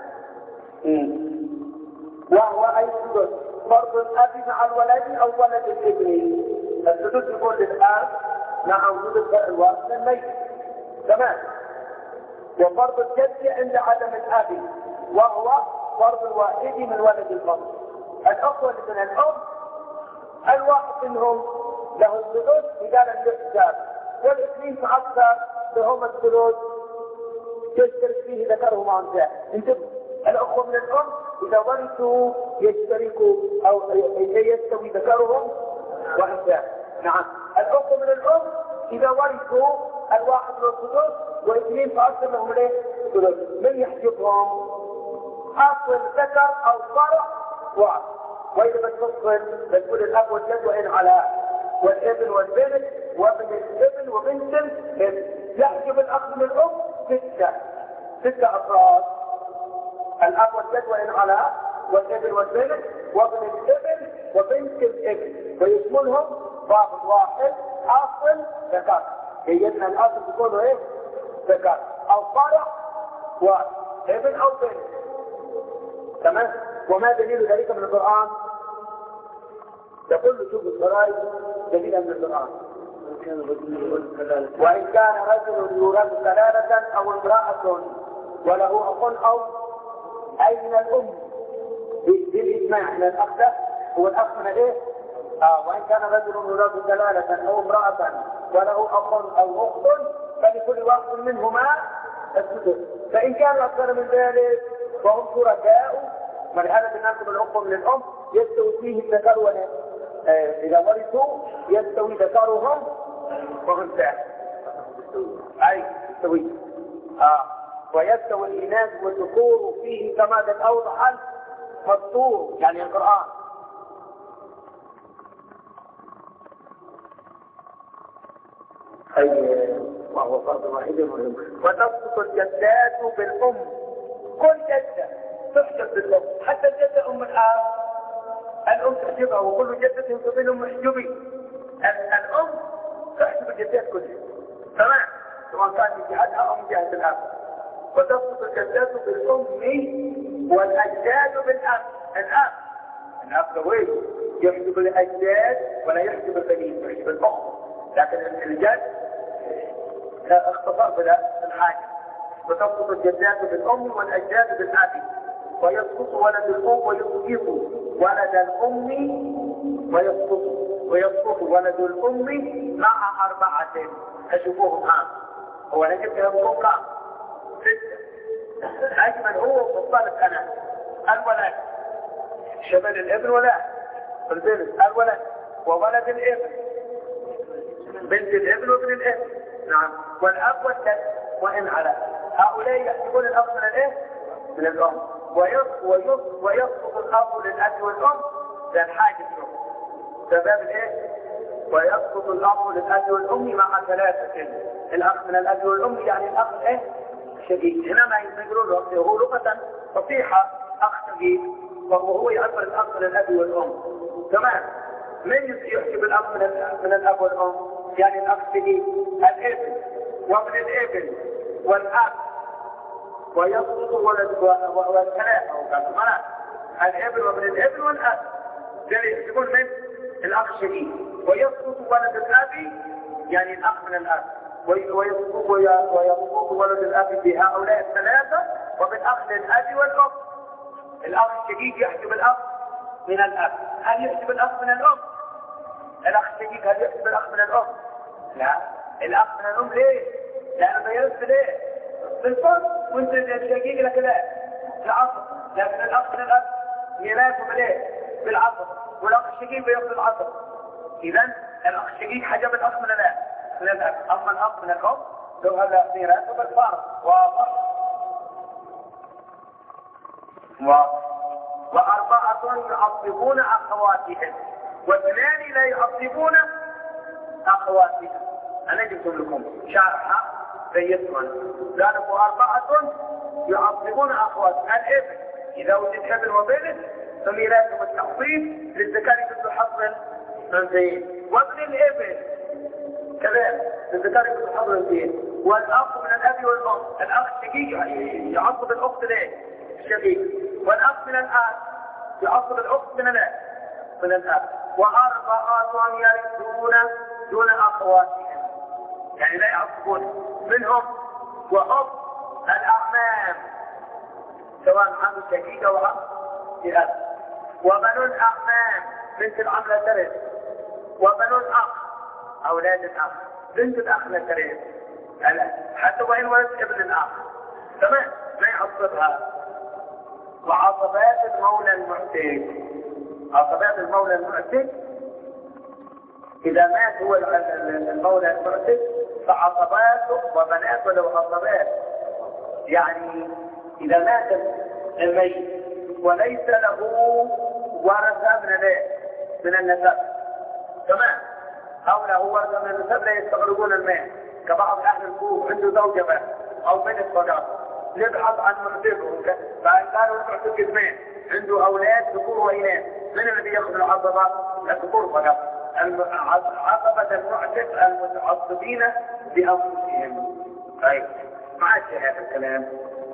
B: وهو أي الثلث فرض الأب مع الولد أو ولد الابن، الثلث يكون للأب مع وجود الوارث الميت. تمام. وفرض الجد عند عدم الأب، وهو فرض الواحد من ولد الأم. الأخوة من الأم الواحد منهم له الثلث إذا لم يحسب، والاثنين فأكثر لهم الثلث يشترك فيه ذكرهم مع أنثى. انتبهوا، الأخوة من الأم إذا ورثوا يشتركوا أو يستوي ذكرهم وأنثى. نعم، الأخوة من الأم إذا ورثوا الواحد له الثلث واثنين فأكثر لهم ليه؟ ثلث. من يحجبهم؟ أصل ذكر أو فرع واحد. وإذا بتفصل بتقول الأب والجد وإن على والابن والبنت وابن الابن وبنت الابن. يحجب الأخ من الأم ستة أفراد، الأب والجد وإن على والابن والبنت وابن الابن وبنت الابن، ويشملهم ضابط واحد أصل ذكر. يجدنا الأصل تكونه إيه؟ ذكر أو فرع وابن أو بنت. تمام. وما دليل ذلك من القرآن؟ تقول شوف الفرائض دليلا من القرآن. وإن كان رجل يورث كلالة أو امرأة وله أخ أو أين الأم بالإجماع من الأخ هو الأخ من إيه؟ وإن كان رجل يورث كلالة أو امرأة وله أخ أو أخت فلكل واحد منهما السدس. فإن كان أكثر من ذلك فهم شركاء، من هذا تناسب الأخ من الأم يستوي فيه الذكر والأنثى. إذا ورثوا يستوي ذكرهم وأنثاهم. أي يستوي. ويستوي الإناث والذكور فيه كما قد أوضح المسطور يعني القرآن. وهو فرض واحد مهم. وتسقط الجدات بالأم، كل جدة تحجب بالأم، حتى الجدة أم الآب الأم تحجبها، وكل جدة تبين محجوبي. الأم تحجب الجدات كلها. تمام. سواء كان من جهتها أو من جهة الأب. وتسقط الجدات بالأم والأجداد بالأب. الأب قوي يحجب الأجداد ولا يحجب البنين، يحجب الأخت. لكن الجد لا اختصار بلا الحاجة. وتسقط الجدات بالأم والأجداد بالأب، ويسقط ولد الأم ويسقط ولد الأم ويسقط ولد الأم مع 4. أشوفوهم ها هو أنا جبت لهم كام 6. أجمل هو مختلف أنا الولد شمال الابن ولا البنت الولد وولد الابن بنت الابن وابن الابن نعم والأب والجد وإن على هؤلاء يحسبون الأب من الإيه؟ من الأم ويسقط الأب للأب والأم ده الحاجة سبب الإيه؟ ويسقط الأب للأب والأم مع 3. الأخ من الأب والأم يعني الأخ إيه؟ شقيق. هنا ما يقولون له هو لغة فصيحة أخ شقيق وهو يعبر الأخ من الأب والأم. تمام. من يحسب الأخ من الأب والأم؟ يعني الأخ شقيق الابن وابن الابن والأب ويسقط ولد والثلاثة وكذا الابن وابن الابن والأب يعني يحسبون من الأخ الشقيق ويسقط ولد الأب يعني الأخ من الأب ويسقط ولد الأب بهؤلاء 3 وبالأخ للأب والأم. الأخ الشقيق يحسب الأخ من الأب. هل يحسب الأخ من الأم؟ الأخ الشقيق هل يحسب الأخ من الأم؟ لا. الأخ من الأم ليه؟ لأنه يرث ليه؟ بالفرق وانت الشقيق لك لا العصر لكن الأخ من الأب ميراثه بالايه؟ بالعصر والأخ الشقيق بياخذ العصر. إذا الأخ الشقيق حجب الأخ من الأب من الأب. أما الأخ من الأم لو هذا ميراثه بالفرق واضح. 4 يعصبون أخواتهم و2 لا يعصبون أخواتهم. أنا جبتم لكم شرحة بيتون ذلك 4 يعصبون أخواتهم. الابن إذا وجد ابن وبنت فميراثهم التعصيب للذكر مثل حظ الأنثيين وابن الابن كذلك للذكر مثل حظ الأنثيين والأخ من الأب والأم. الأخ الشقيق يعصب الأخت ليه؟ الشقيق والأخ من الآب يعصب الأخت من الأب. 4 يرثون دون أخواتهم يعني لا يعصبون منهم وهم الأعمام سواء عن الشقيق أو عن الأب وبنو الأعمام بنت العم لا ترث وبنو الأخ أولاد الأخ بنت الأخ لا ترث حتى وإن ولد ابن الأخ تمام ما يعصبها. وعصبات المولى المعتق. عصبات المولى المعتق إذا مات هو المولى المعتق فعصباته وبناته له عصبات. يعني إذا مات الميت وليس له ورثة من النسب تمام أو له ورثة من النسب لا يستغرقون المال كبعض أهل الكوف عنده زوجة بس أو بنت فقط يبحث عن معتقه فإن كانوا المعتق 2 عنده أولاد ذكور وإناث من الذي يأخذ العصبة؟ الذكور فقط. عصبة المعتق المتعصبين بأنفسهم. طيب معك هذا الكلام.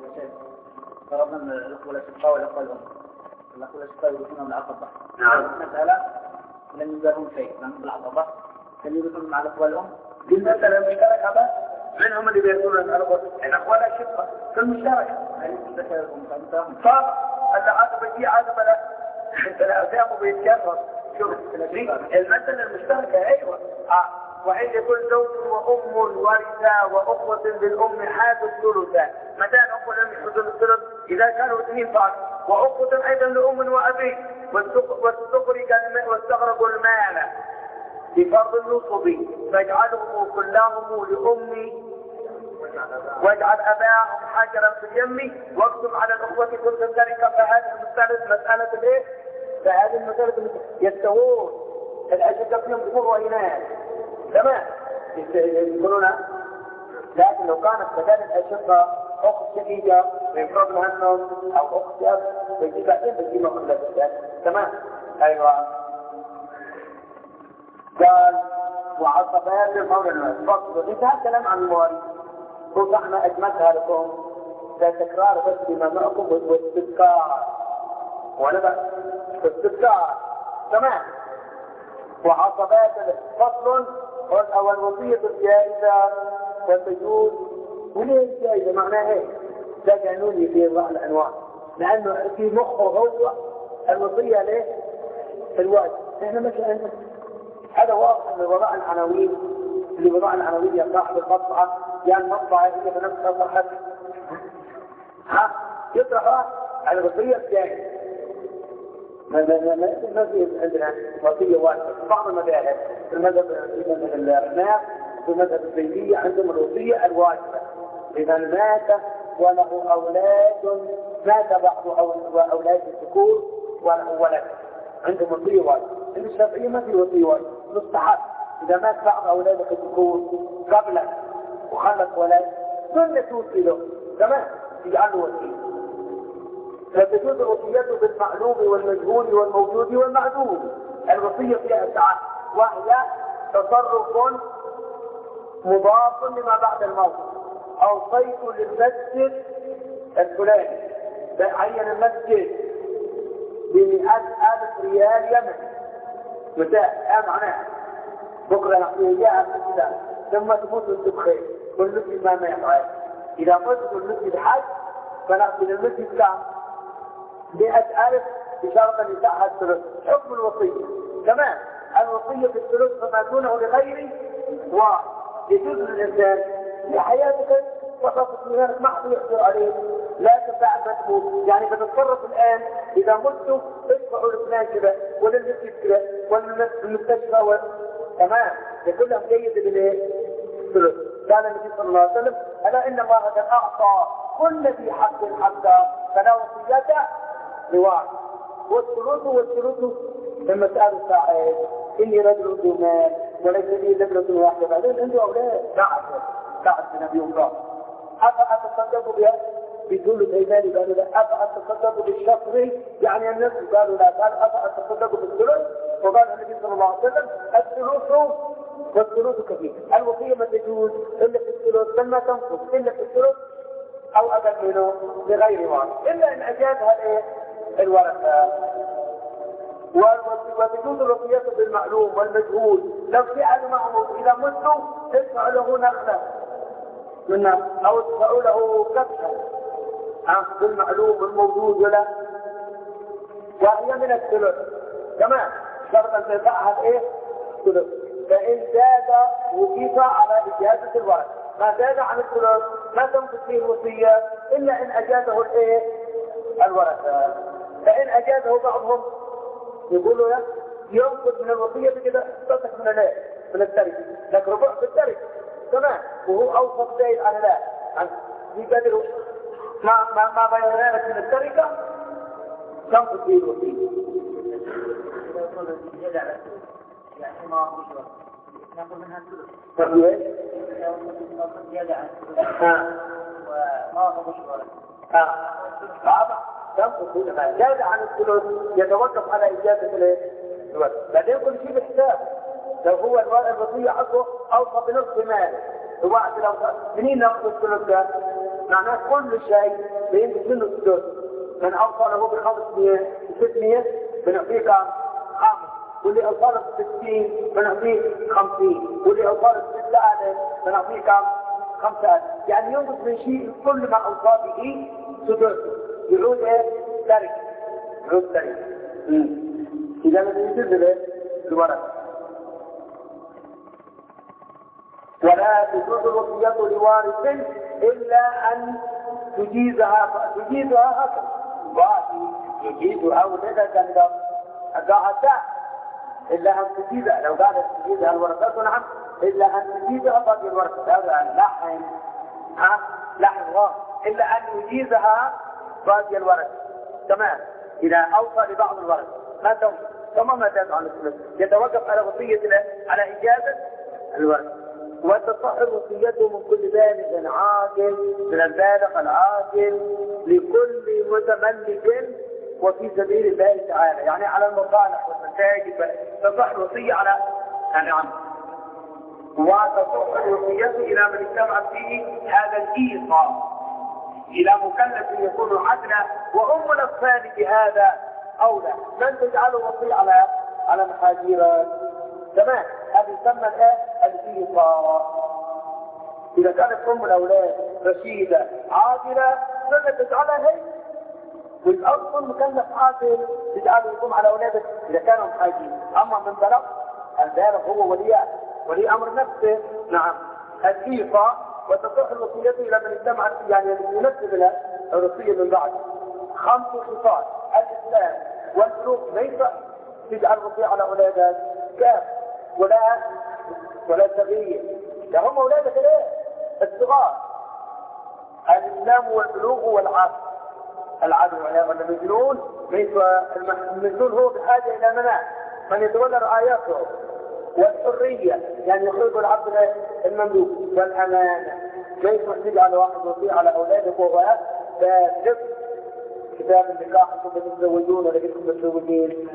C: فرضنا الأخوة الأشقاء والأخوة الأم. الأخوة الأشقاء يكونون العصبة.
B: نعم.
C: مسألة لم يزالهم شيء لم بالعصبة. هل يكونون مع الأخوة الأم؟
B: دي المسألة مشتركة بس. من هم اللي بيكونون الأخوة الأشقاء في المشتركة.
C: هل يتشاركون فأنتهم؟
B: طب العصبة دي عصبة لا. انت لا أفهمه بيتكفر. شوف المسألة المشتركة أيوة. وعند يكون زوج وأم ورثة وأخوة بالأم حاد الثلثة. متى الأخوة لم يحدثوا الثلث؟ إذا كانوا 2 فقط. وأخوة أيضا لأم وأبي واستغرقوا المال بفرض النصب فاجعلهم كلهم لأمي واجعل أباهم حجرا في اليم واكتب على الأخوة كل ذلك. فهذه مسألة الإيه؟ فهذه المسألة يستوون الأشقاء فيهم ذكور وإناث تمام يقولون. لكن لو كانت بدل الأشقاء أخت شقيقة ويفرض لها النص أو أخت أب فيجب أن بجيبها كلها تمام. أيوة. قال وعصبات المولى المفصل. انتهى الكلام عن المواريث وصحنا أجمتها لكم ده تكرار بس بما معكم واستذكار ولا بس استذكار تمام. وعصبات فصل والوصية الجائزة والتجوز. وليه الجائزة معناها ايه؟ ده قانوني في بعض الأنواع لأنه في مخه هو الوصية ليه؟ الواجب احنا مش عندنا. هذا واضح ان وضع العناوين اللي وضع العناوين يا صاحب المطبعة، يعني المطبعة هي بنفسها صحت يطرح على الوصية الثانية. ما في عندنا وصية واحدة في بعض المذاهب، في المذهب الأحناف في المذهب الزيدية عندهم الوصية الواجبة لمن مات وله أولاد، مات بعض أولاد الذكور وله ولد، عندهم وصية واجبة. عند الشافعية ما في وصية واجبة، مستحب. إذا مات بعض أولادك الذكور قبلك وخلف ولد سنة توصي له تمام يجعله وصية. فتجوز الوصية بالمعلوم والمجهول والموجود والمعدوم. الوصية فيها ساعات، وهي تصرف مضاف لما بعد الموت. أوصيت للمسجد الفلاني، عين المسجد ب100,000 ريال يمني متاع، معناه بكرة نحتاجها ثم تموت وانت بخير والمسجد ما يفعل. إذا قلت المسجد حج فنأخذ المسجد كام 100,000 بشرط أن يسعها الثلث. حكم الوصية تمام. الوصية في الثلث فما دونه لغيره، ويجوز للإنسان لحياتك تصرف ميراث ما حد يقدر عليه، لكن بعد ما تموت يعني بتتصرف الآن. إذا مت ادفعوا لفلان كذا وللمسجد كذا وللمستشفى تمام. لكلهم جيد بالثلث. قال النبي صلى الله عليه وسلم: ألا إن الله قد أعطى كل ذي حق حقا فلا وصية لواحد. والثلث لما سأل الساعات: إني رجل ذو مال وليس لي لبنة واحدة، بعدين عنده أولاد. سعد بن أبي وقاص: أفأتصدق بها بثلث مالي؟ قالوا لا. أفأتصدق بالشطر يعني النصف؟ قالوا لا. قال: أفأتصدق بالثلث؟ وقال النبي صلى الله عليه وسلم: الثلث والثلث كثير. الوصية ما تجوز إلا في الثلث، لما تنقص إلا في الثلث أو أقل منه بغير وارث، إلا إن أجازها الورثة. وتجوز الوصية بالمعلوم والمجهول. لو فعل معه إذا مت تدفع له نخلة منها أو تدفع له كبشة بالمعلوم والموجود ولا، وهي من الثلث تمام. شرط أن تدفعها الثلث. فإن زاد وجيب على إجازة الورث، ما زاد عن الثلث ما تنقص فيه الوصية إلا إن أجازه الورثة. فإن أجازه بعضهم يقولوا له ينقص من الوصية بكذا تصح من التركة، لك ربع في التركة تمام، وهو أوصف زايد على لا في قدر ما بينالك من التركة تنقص فيه الوصية.
C: يعني ما ناخذ منها الثلث. زيادة عن الثلث. وما أخذ
B: تنقص ما زاد عن الثلث يتوقف على إجازة الورث. بعدين كل شيء بحساب. لو هو الوصية حقه أوصى بنصف ماله، وبعد لو منين ناخذ الثلث ده؟ معناه كل شيء بينقص منه الثلث. من أوصى له ب500 600 بنعطيه كام؟ 5. واللي أوصى له ب60 بنعطيه 50. واللي أوصى له ب6,000 بنعطيه كام؟ 5,000. يعني ينقص من شيء كل ما أوصى به سدسه يعود ترك. يعود ترك. إذا لم يجوز الورث. ولا تجوز الوصية لوارث إلا أن تجيزها هكذا. يجيزها ولدك قاعدة إلا أن تجيزها. لو قالت تجيزها الورثة نعم، إلا أن تجيزها باقي الورثة. هذا لحن غاض. إلا أن يجيزها باقي الورثة تمام. إذا أوصى لبعض الورثة ما توصى ثم ما تدفع عن الثلث يتوقف على وصية على إجازة الورثة. وتصح وصيته من كل بالغ عاقل، من البالغ العاقل لكل متملك وفي سبيل الله تعالى، يعني على المصالح والمساجد تصح الوصية على العام. وتصح الوصية إلى من اجتمع فيه هذا الإيصال، إلى مكلف يكون عدلا. وأم الأطفال بهذا أولى. من تجعله وصية على محاجيرك تمام، هذا يسمى الإيصال. إذا كانت أم الأولاد رشيدة عادلة فلا تجعلها هي
C: والأصل مكلف عاقل تجعله يقوم على أولاده إذا كانوا محاجين. أما من بلغ البالغ هو ولي أمر نفسه. نعم الإيصاء وتصح الوصية إلى من اجتمع يعني ينفذ له الوصية من بعد. 5 خصال: الإسلام والبلوغ ليس تجعل الوصية على أولادك كاف ولا تغيير. هم أولادك ليه؟ الصغار. الإسلام والبلوغ والعدل والمجنون ليس المجنون هو بحاجة إلى من يتولى رعايته. والحرية يعني يخرج العبد المملوك. والأمانة ليس تجعل واحد وصي على أولادك وهو فاسق. كتاب النكاح انتم تتزوجون ولا كنتم متزوجين؟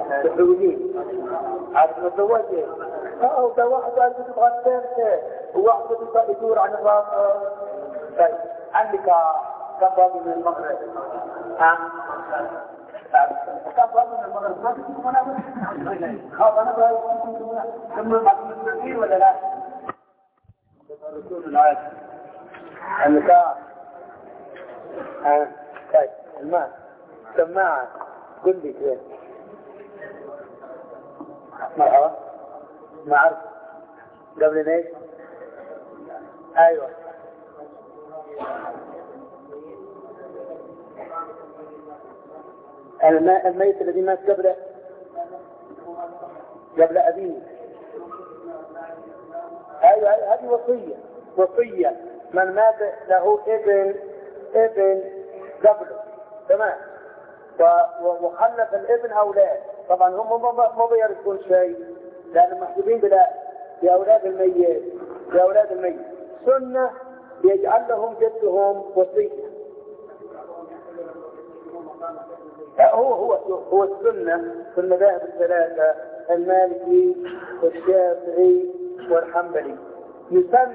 C: عارف متزوجين؟ ده واحد قال تبغى الثالثة وواحد تبغى يدور عن الراس. طيب عندك كم باب من المغرب؟ كم باب من المغرب؟ ما تجيكم أنا أنا بقى ولا لا؟ الرسول العادي النكاح. طيب الماء سماعة قل لي كيف مرحبا ما عرف قبل ايش؟ ايوه الميت الذي مات قبل أبيه. ايوه هذه وصية من مات له ابن قبله تمام وخلف الابن اولاد. طبعا هم ما بيرثون شيء لان محسوبين باولاد الميت. سنة يجعل لهم جدهم وصية. هو السنة في المذاهب الثلاثة المالكي والشافعي والحنبلي يسن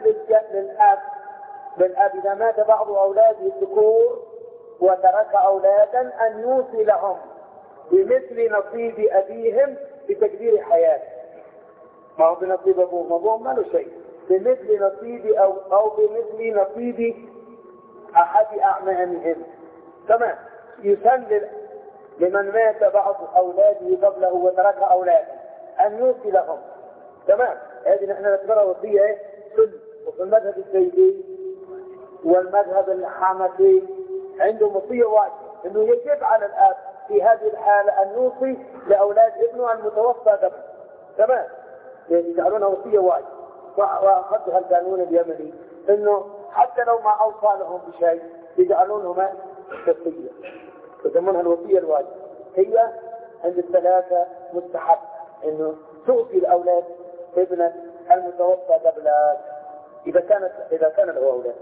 C: للأب إذا مات بعض أولاده الذكور وترك أولادا أن يوصي لهم بمثل نصيب أبيهم بتقدير حياته. ما هو بنصيب أبوهم ما له شيء، بمثل نصيب أو بمثل نصيب أحد أعمامهم. تمام. يسن لمن مات بعض أولاده قبله وترك أولادا أن يوصي لهم. تمام. هذه نحن نعتبرها وصية سنة. وفي المذهب الزيدي والمذهب الحنفي عندهم وصية واجبة انه يجب على الاب في هذه الحالة ان يوصي لاولاد ابنه المتوفى قبل. تمام. يجعلونها وصية واجبة. واخذها القانون اليمني انه حتى لو ما اوصى لهم بشيء يجعلونهما وصية يسمونها الوصية الواجبة. هي عند الثلاثة مستحب انه توصي الاولاد ابنك المتوفى قبلك اذا كان له اولاد.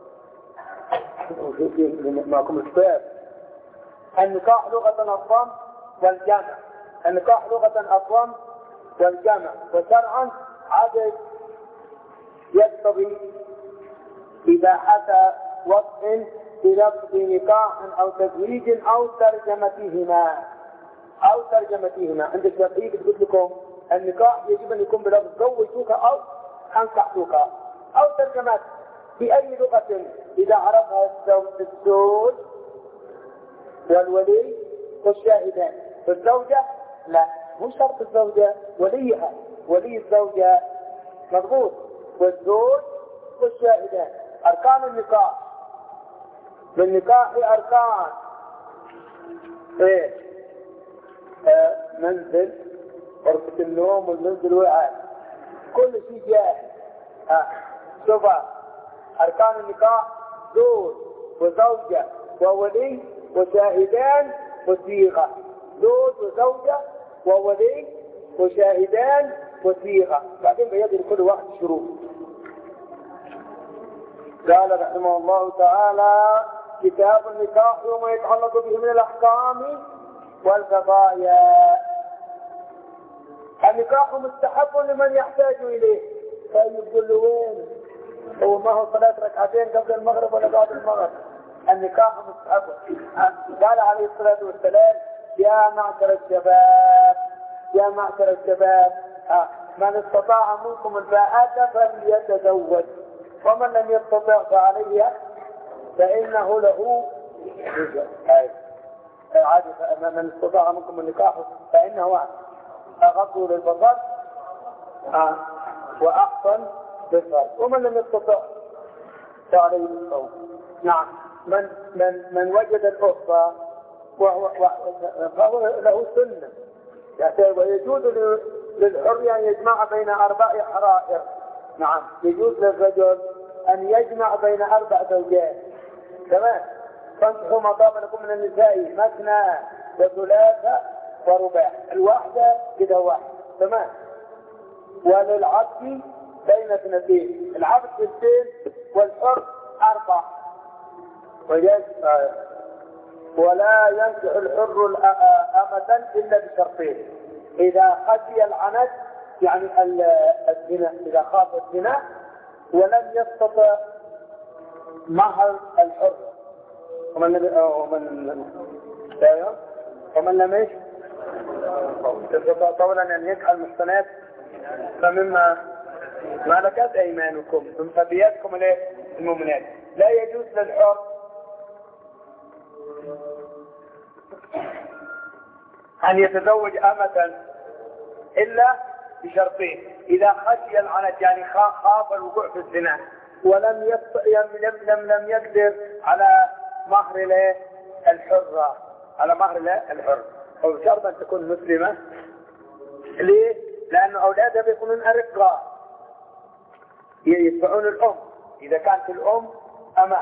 C: معكم الكتاب. النكاح لغة الضم والجمع. النكاح لغة الضم والجمع وشرعا عدد يقتضي إباحة وضع بلفظ نكاح أو تزويج أو ترجمتهما. عند الشافعي قلت لكم النكاح يجب أن يكون بلفظ زوجوك أو أنكحتوك أو ترجمات بأي لغة إذا عرفها الزوج والولي والشاهدان. والزوجة لا، مو شرط الزوجة، ولي الزوجة مضبوط، والزوج والشاهدان. أركان النكاح بالنكاح أركان منزل، غرفة النوم والمنزل وعاء، كل شيء جاهز. شوف أركان النكاح زوج وزوجة وولي وشاهدان وصيغة. زوج وزوجة وولي وشاهدان وصيغة. بعدين بيجري كل واحد شروط. قال رحمه الله تعالى: كتاب النكاح وما يتعلق به من الأحكام والقضايا. النكاح مستحب لمن يحتاج إليه. طيب يقول له وين؟ هو ما هو صلاة ركعتين قبل المغرب ولا بعد المغرب؟ النكاح مستحب. قال عليه الصلاة والسلام: يا معشر الشباب من استطاع منكم الباءة فليتزوج ومن لم يستطع فعليه فإنه له رجل. عادي من استطاع منكم النكاح فإنه أغض للبصر وأحسن للفرج، ومن لم يستطع فعليه بالصوم. نعم. من وجد الأخرى فهو له سنة، يعني ويجوز للحر أن يجمع بين 4 حرائر. نعم، يجوز للرجل أن يجمع بين 4 زوجات. تمام. فانصحوا ما طاب لكم من النساء مثنى وثلاثة ورباع، الواحدة كده واحد. تمام. وللعبد بين 2، العبد 2 والحر 4. ولا ينكح الحر أمة إلا بشرطين: إذا خشي العنت يعني الزنا، إذا خاف الزنا ولم يستطع مهر الحر، ومن لم يستطع طولا أن ينكح المحصنات فمما ملكت أيمانكم من فبيتكم المؤمنات. لا يجوز للحر أن يتزوج أمة إلا بشرطين: إذا خشي العنت يعني خاف الوقوع في الزنا ولم لم يقدر على مهر الحرة، على مهر الحر، وبشرط أن تكون مسلمة. ليه؟ لأن أولادها بيكونون أرقاء يتبعون الأم. إذا كانت الأم أمة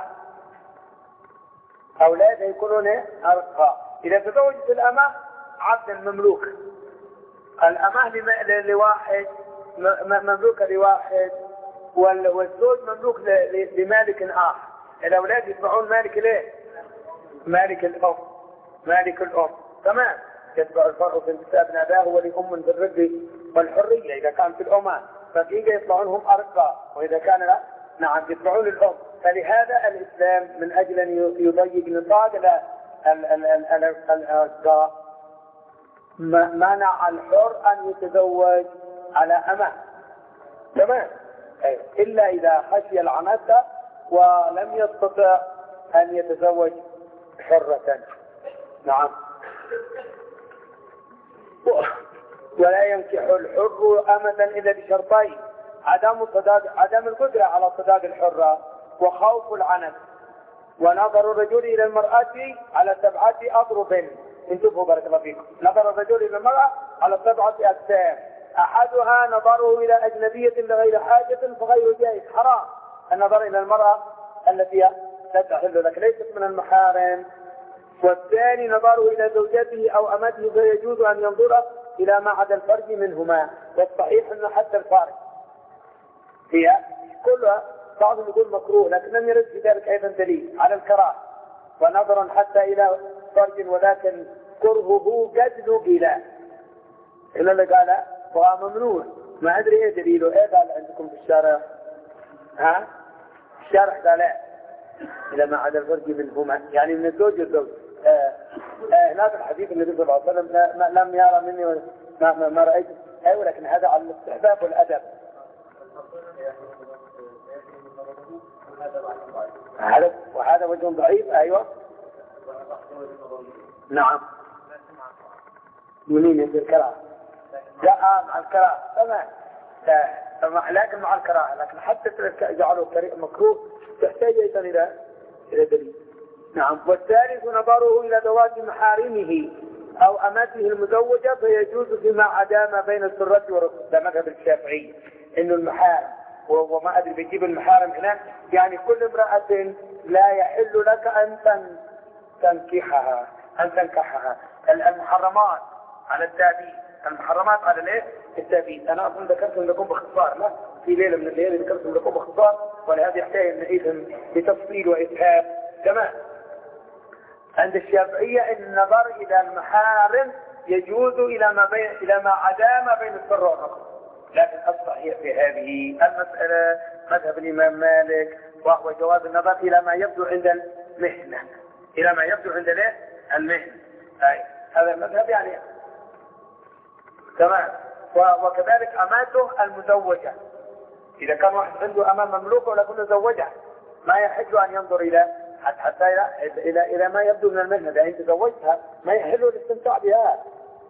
C: أولادها يكونون أرقاء. إذا تزوجت الأمة عبد مملوك، الأمة لواحد مملوكة لواحد، والزوج مملوك لمالك آخر. الأولاد يتبعون مالك ليه؟ مالك الأم، مالك الأم. تمام. يتبع الفرع في انتساب أباه ولأم بالرد والحرية إذا كانت الأمة، فكيف يطلعونهم أرقى، وإذا كان لا نعم يتبعون الأم. فلهذا الإسلام من أجل أن يضيق نطاق الأرقى منع الحر أن يتزوج على أمة. تمام. إلا إذا خشي العنت ولم يستطع أن يتزوج حرة. نعم. ولا ينكح الحر أمة إلا بشرطين: عدم القدرة على صداق الحرة، وخوف العنت، ونظر الرجل إلى المرأة على 7 أضرب. انتبهوا بارك الله فيكم. نظر الرجل إلى المرأة على 7 أقسام: أحدها نظره إلى أجنبية لغير حاجة فغير جائز، حرام النظر إلى المرأة التي لا تحل لك، ليست من المحارم. والثاني نظره إلى زوجته أو أمته فيجوز أن ينظر إلى ما عدا الفرج منهما، والصحيح أنه حتى الفارج هي كلها بعضهم يقول مكروه، لكن لم يرد في ذلك أيضا دليل على الكراهة، ونظرا حتى إلى فرج، ولكن كرهه قد نقل إلا اللي قال هو ممنوع. ما أدري إيه دليله. إيه قال عندكم في الشارع؟ الشارع قال إلى ما عدا الفرج منهما، يعني من الزوج والزوج. هناك الحديث النبي صلى الله عليه وسلم لم يرى مني ما رأيت. ولكن هذا على الاستحباب والأدب. وهذا وجه ضعيف. أيوة. نعم. منين يصير كراهة؟ لا مع الكراهة. تمام. لكن مع الكراهة، لكن حتى جعله مكروه تحتاج أيضا إلى دليل. نعم. والثالث نظره إلى ذوات محارمه أو أمته المزوجة فيجوز فيما عدا ما بين السرة والركبة. ده مذهب الشافعي إنه المحارم، وما أدري بيجيب المحارم هنا يعني كل امرأة لا يحل لك أن تنكحها المحرمات على التابين، المحرمات على الايه؟ التابين. أنا أظن ذكرتهم لكم باختصار، لا في ليلة من الليالي ذكرتهم لكم باختصار، ولهذا يحتاج أن نعيدهم بتفصيل وإسهاب. تمام. عند الشافعية النظر إلى المحارم يجوز إلى ما عدا ما بين السر والركبة، لكن الصحيح في هذه المسألة مذهب الإمام مالك، وهو جواز النظر إلى ما يبدو عند المهنة، إلى ما يبدو عند المهنة. هذا المذهب يعني. تمام. وكذلك أماته المزوجة، إذا كان واحد عنده أمام مملوكة ولكن زوجها ما يحج أن ينظر إلى حتى إلى ما يبدو من المهنة، إذا أنت تزوجتها ما يحل الاستمتاع بها.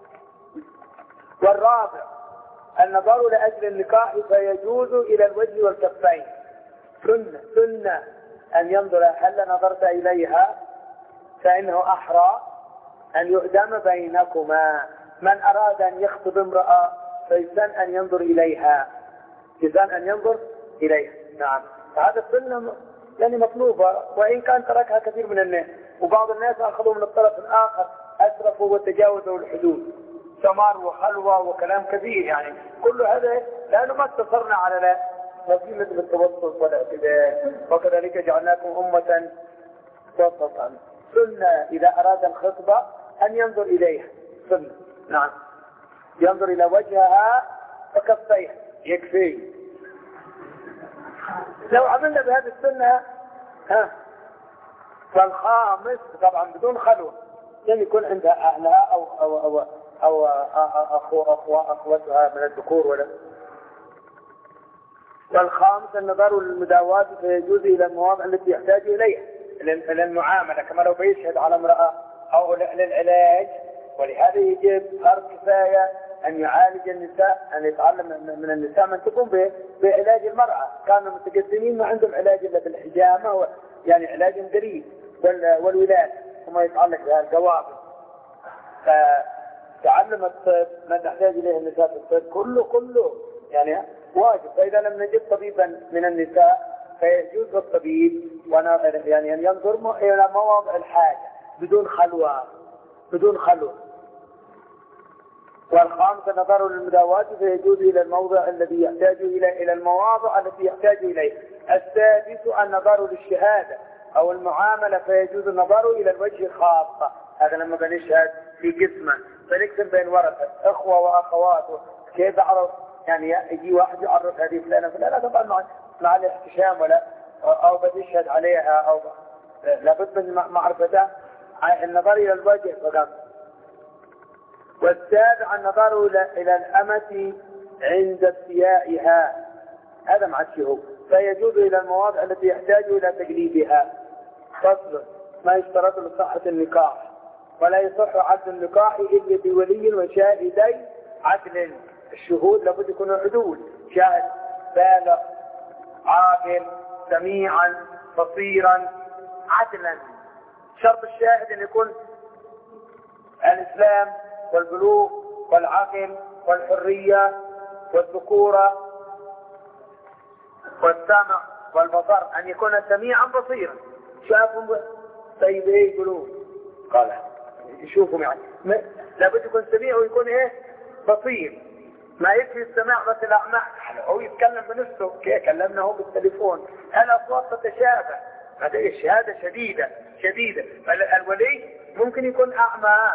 C: والرابع النظر لأجل النكاح فيجوز إلى الوجه والكفين. سنة أن ينظر، هل نظرت إليها فإنه أحرى أن يؤدم بينكما. من أراد أن يخطب امرأة فيسن أن ينظر إليها، يسن أن ينظر إليها. نعم، فهذا السنة يعني مطلوبة، وإن كان تركها كثير من الناس، وبعض الناس أخذوا من الطرف الآخر، أسرفوا وتجاوزوا الحدود، سمار وخلوة وكلام كثير، يعني كل هذا لأنه ما اقتصرنا على لا نصيب مثل التوسط والاعتدال، وكذلك جعلناكم أمة وسطا. سنة إذا أراد الخطبة أن ينظر إليها، سنة. نعم، ينظر إلى وجهها وكفيها يكفي. لو عملنا بهذه السنة فالخامس طبعا بدون خلوة، يعني يكون عندها أهلها أو أخوتها من الذكور ولا. والخامس النظر للمداواة فيجوز إلى المواضع التي يحتاج إليها، إلى المعاملة، كما لو بيشهد على امرأة أو للعلاج. ولهذا يجب فرض كفاية أن يعالج النساء، أن يتعلم من النساء من تقوم بعلاج المرأة. كانوا متقدمين ما عندهم علاج إلا بالحجامة، يعني علاج قريب، والولادة، وما يتعلق بها القوابل. فتعلم الطب ما تحتاج إليه النساء في الطب كله يعني واجب. فإذا لم نجد طبيبا من النساء فيجوز الطبيب يعني أن ينظر إلى مواضع الحاجة بدون خلوة. والخامس النظر للمداواة فيجوز إلى الموضع الذي يحتاج إلى المواضع التي يحتاج إليه. السادس النظر للشهادة أو المعاملة فيجوز النظر إلى الوجه خاصة. هذا لما بنشهد في قسمة فنقسم بين ورثة أخوة وأخوات، كيف أعرف؟ يعني يجي واحد يعرف هذه فلانة طبعا مع الاحتشام ولا أو بتشهد عليها أو لابد من معرفتها. النظر إلى الوجه فقط. والسابع النظر إلى الأمة عند ابتيائها، هذا مع الشهود، فيجوز إلى المواضع التي يحتاج إلى تجليدها. فصل: ما يشترط لصحة النكاح، ولا يصح عقد النكاح إلا بولي وشاهدي عدل. الشهود لابد يكونوا عدول، شاهد بالغ عاقل سميعا بصيرا عدلا. شرط الشاهد أن يكون الإسلام والبلوغ والعقل والحرية والذكورة والسمع والبصر، أن يكون سميعا بصيرا. شافهم طيب ايه يقولون؟ قال يشوفهم يعني لابد يكون سميع ويكون ايه بصير. ما يكفي السماع بس الأعمى، هو يتكلم بنفسه كيف كلمنا هو بالتليفون، الأصوات تتشابه. هذه الشهادة شديدة. الولي ممكن يكون أعمى،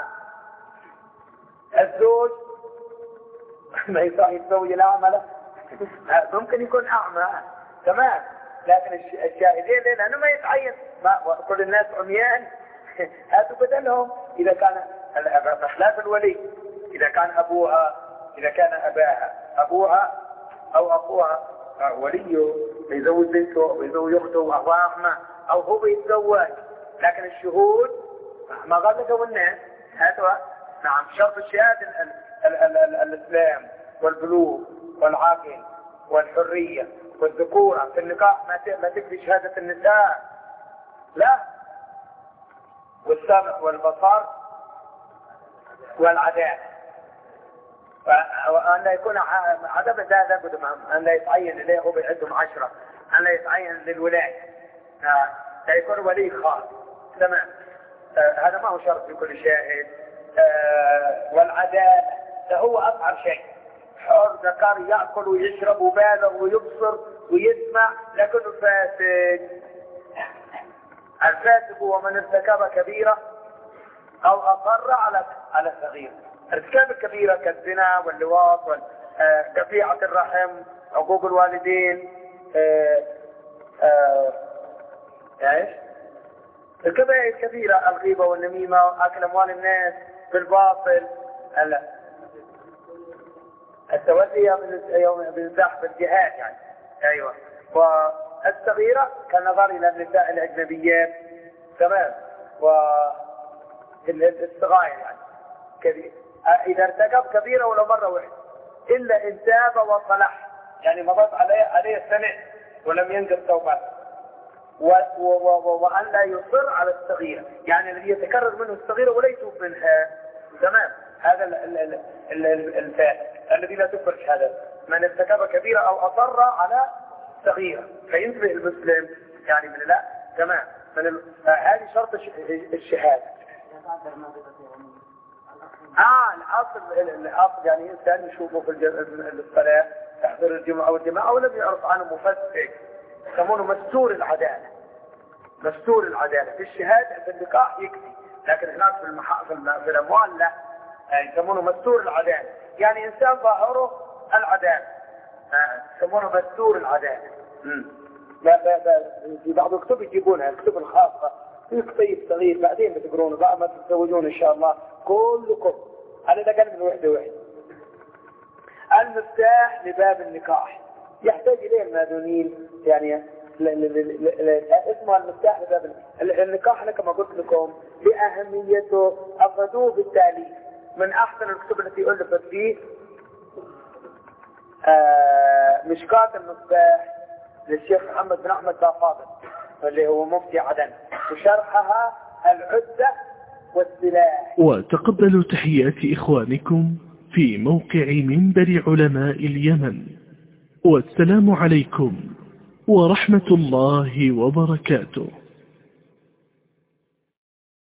C: الزوج ما يصح يتزوج الأعمى، ممكن يكون أعمى تمام. لكن الشاهدين لأنه ما يتعين، كل الناس عميان هاتوا بدلهم. إذا كان بخلاف الولي، إذا كان أبوها، إذا كان أبوها أو أخوها وليه يزوج بنته أو يزوج أخته وهو أعمى أو هو يتزوج. لكن الشهود ما غلقوا الناس هاتوا. نعم، شرط الشهادة الإسلام والبلوغ والعقل والحرية والذكورة. في النكاح ما تكفي شهادة النساء، لا، والسمع والبصر والعدالة. وأن لا يكون عدم هذا أن لا يتعين إليه هو بيعدهم 10، أن لا يتعين للولاية، لا يكون ولي خاص. تمام، هذا ما هو شرط في كل شاهد. والعدالة هو أصعب شيء. حر ذكر يأكل ويشرب وبالغ ويبصر ويسمع لكنه فاسد. الفاسد هو من ارتكب كبيرة أو أقر على صغيرة. ارتكاب الكبيرة كالزنا واللواط وقطيعة الرحم، عقوق الوالدين، ايش؟ الكبائر الكبيرة، الغيبة والنميمة وأكل أموال الناس بالباطل، التولي بالزحف الجهاد يعني. أيوة. والصغيرة كالنظر إلى النساء الأجنبيات
B: تمام. والصغائر يعني كبير إذا ارتكب كبيرة ولو مرة واحدة، إلا إن تاب وصلح، يعني مضت عليه السنة ولم ينقض توبته، وأن لا يصر على الصغيرة، يعني الذي يتكرر منه الصغيرة ولا يتوب منها. تمام. هذا الفاسق الذي لا تكبر شهادته، من ارتكب كبيرة أو أصر على صغيرة، فينتبه المسلم يعني من لا. تمام. هذه شرط الشهادة. الأصل يعني إنسان يشوفه في الصلاة، يحضر الجمعة والجماعة ولم يعرف عنه مفسق، يسمونه مستور العدالة. مستور العدالة في الشهادة في اللقاء يكفي، لكن هناك في الأموال لا، يسمونه مستور العدالة، يعني إنسان ظاهره العدالة، يسمونه مستور العدالة. في بعض الكتب يجيبونها، الكتب الخاصة في كتيب صغير بعدين بتقرونه بعد ما تتزوجون إن شاء الله كلكم على الأقل من وحدة. المفتاح لباب النكاح يحتاج إليه المادونين، يعني اسمه المفتاح لباب النكاح. أنا كما قلت لكم بأهميته أفردوه بالتالي من أحسن الكتب التي ألفت فيه مشكاة المفتاح للشيخ محمد بن أحمد فاضل اللي هو مفتي عدن، وشرحها العدة والسلاح.
A: وتقبلوا تحيات إخوانكم في موقع منبر علماء اليمن، والسلام عليكم ورحمة الله وبركاته.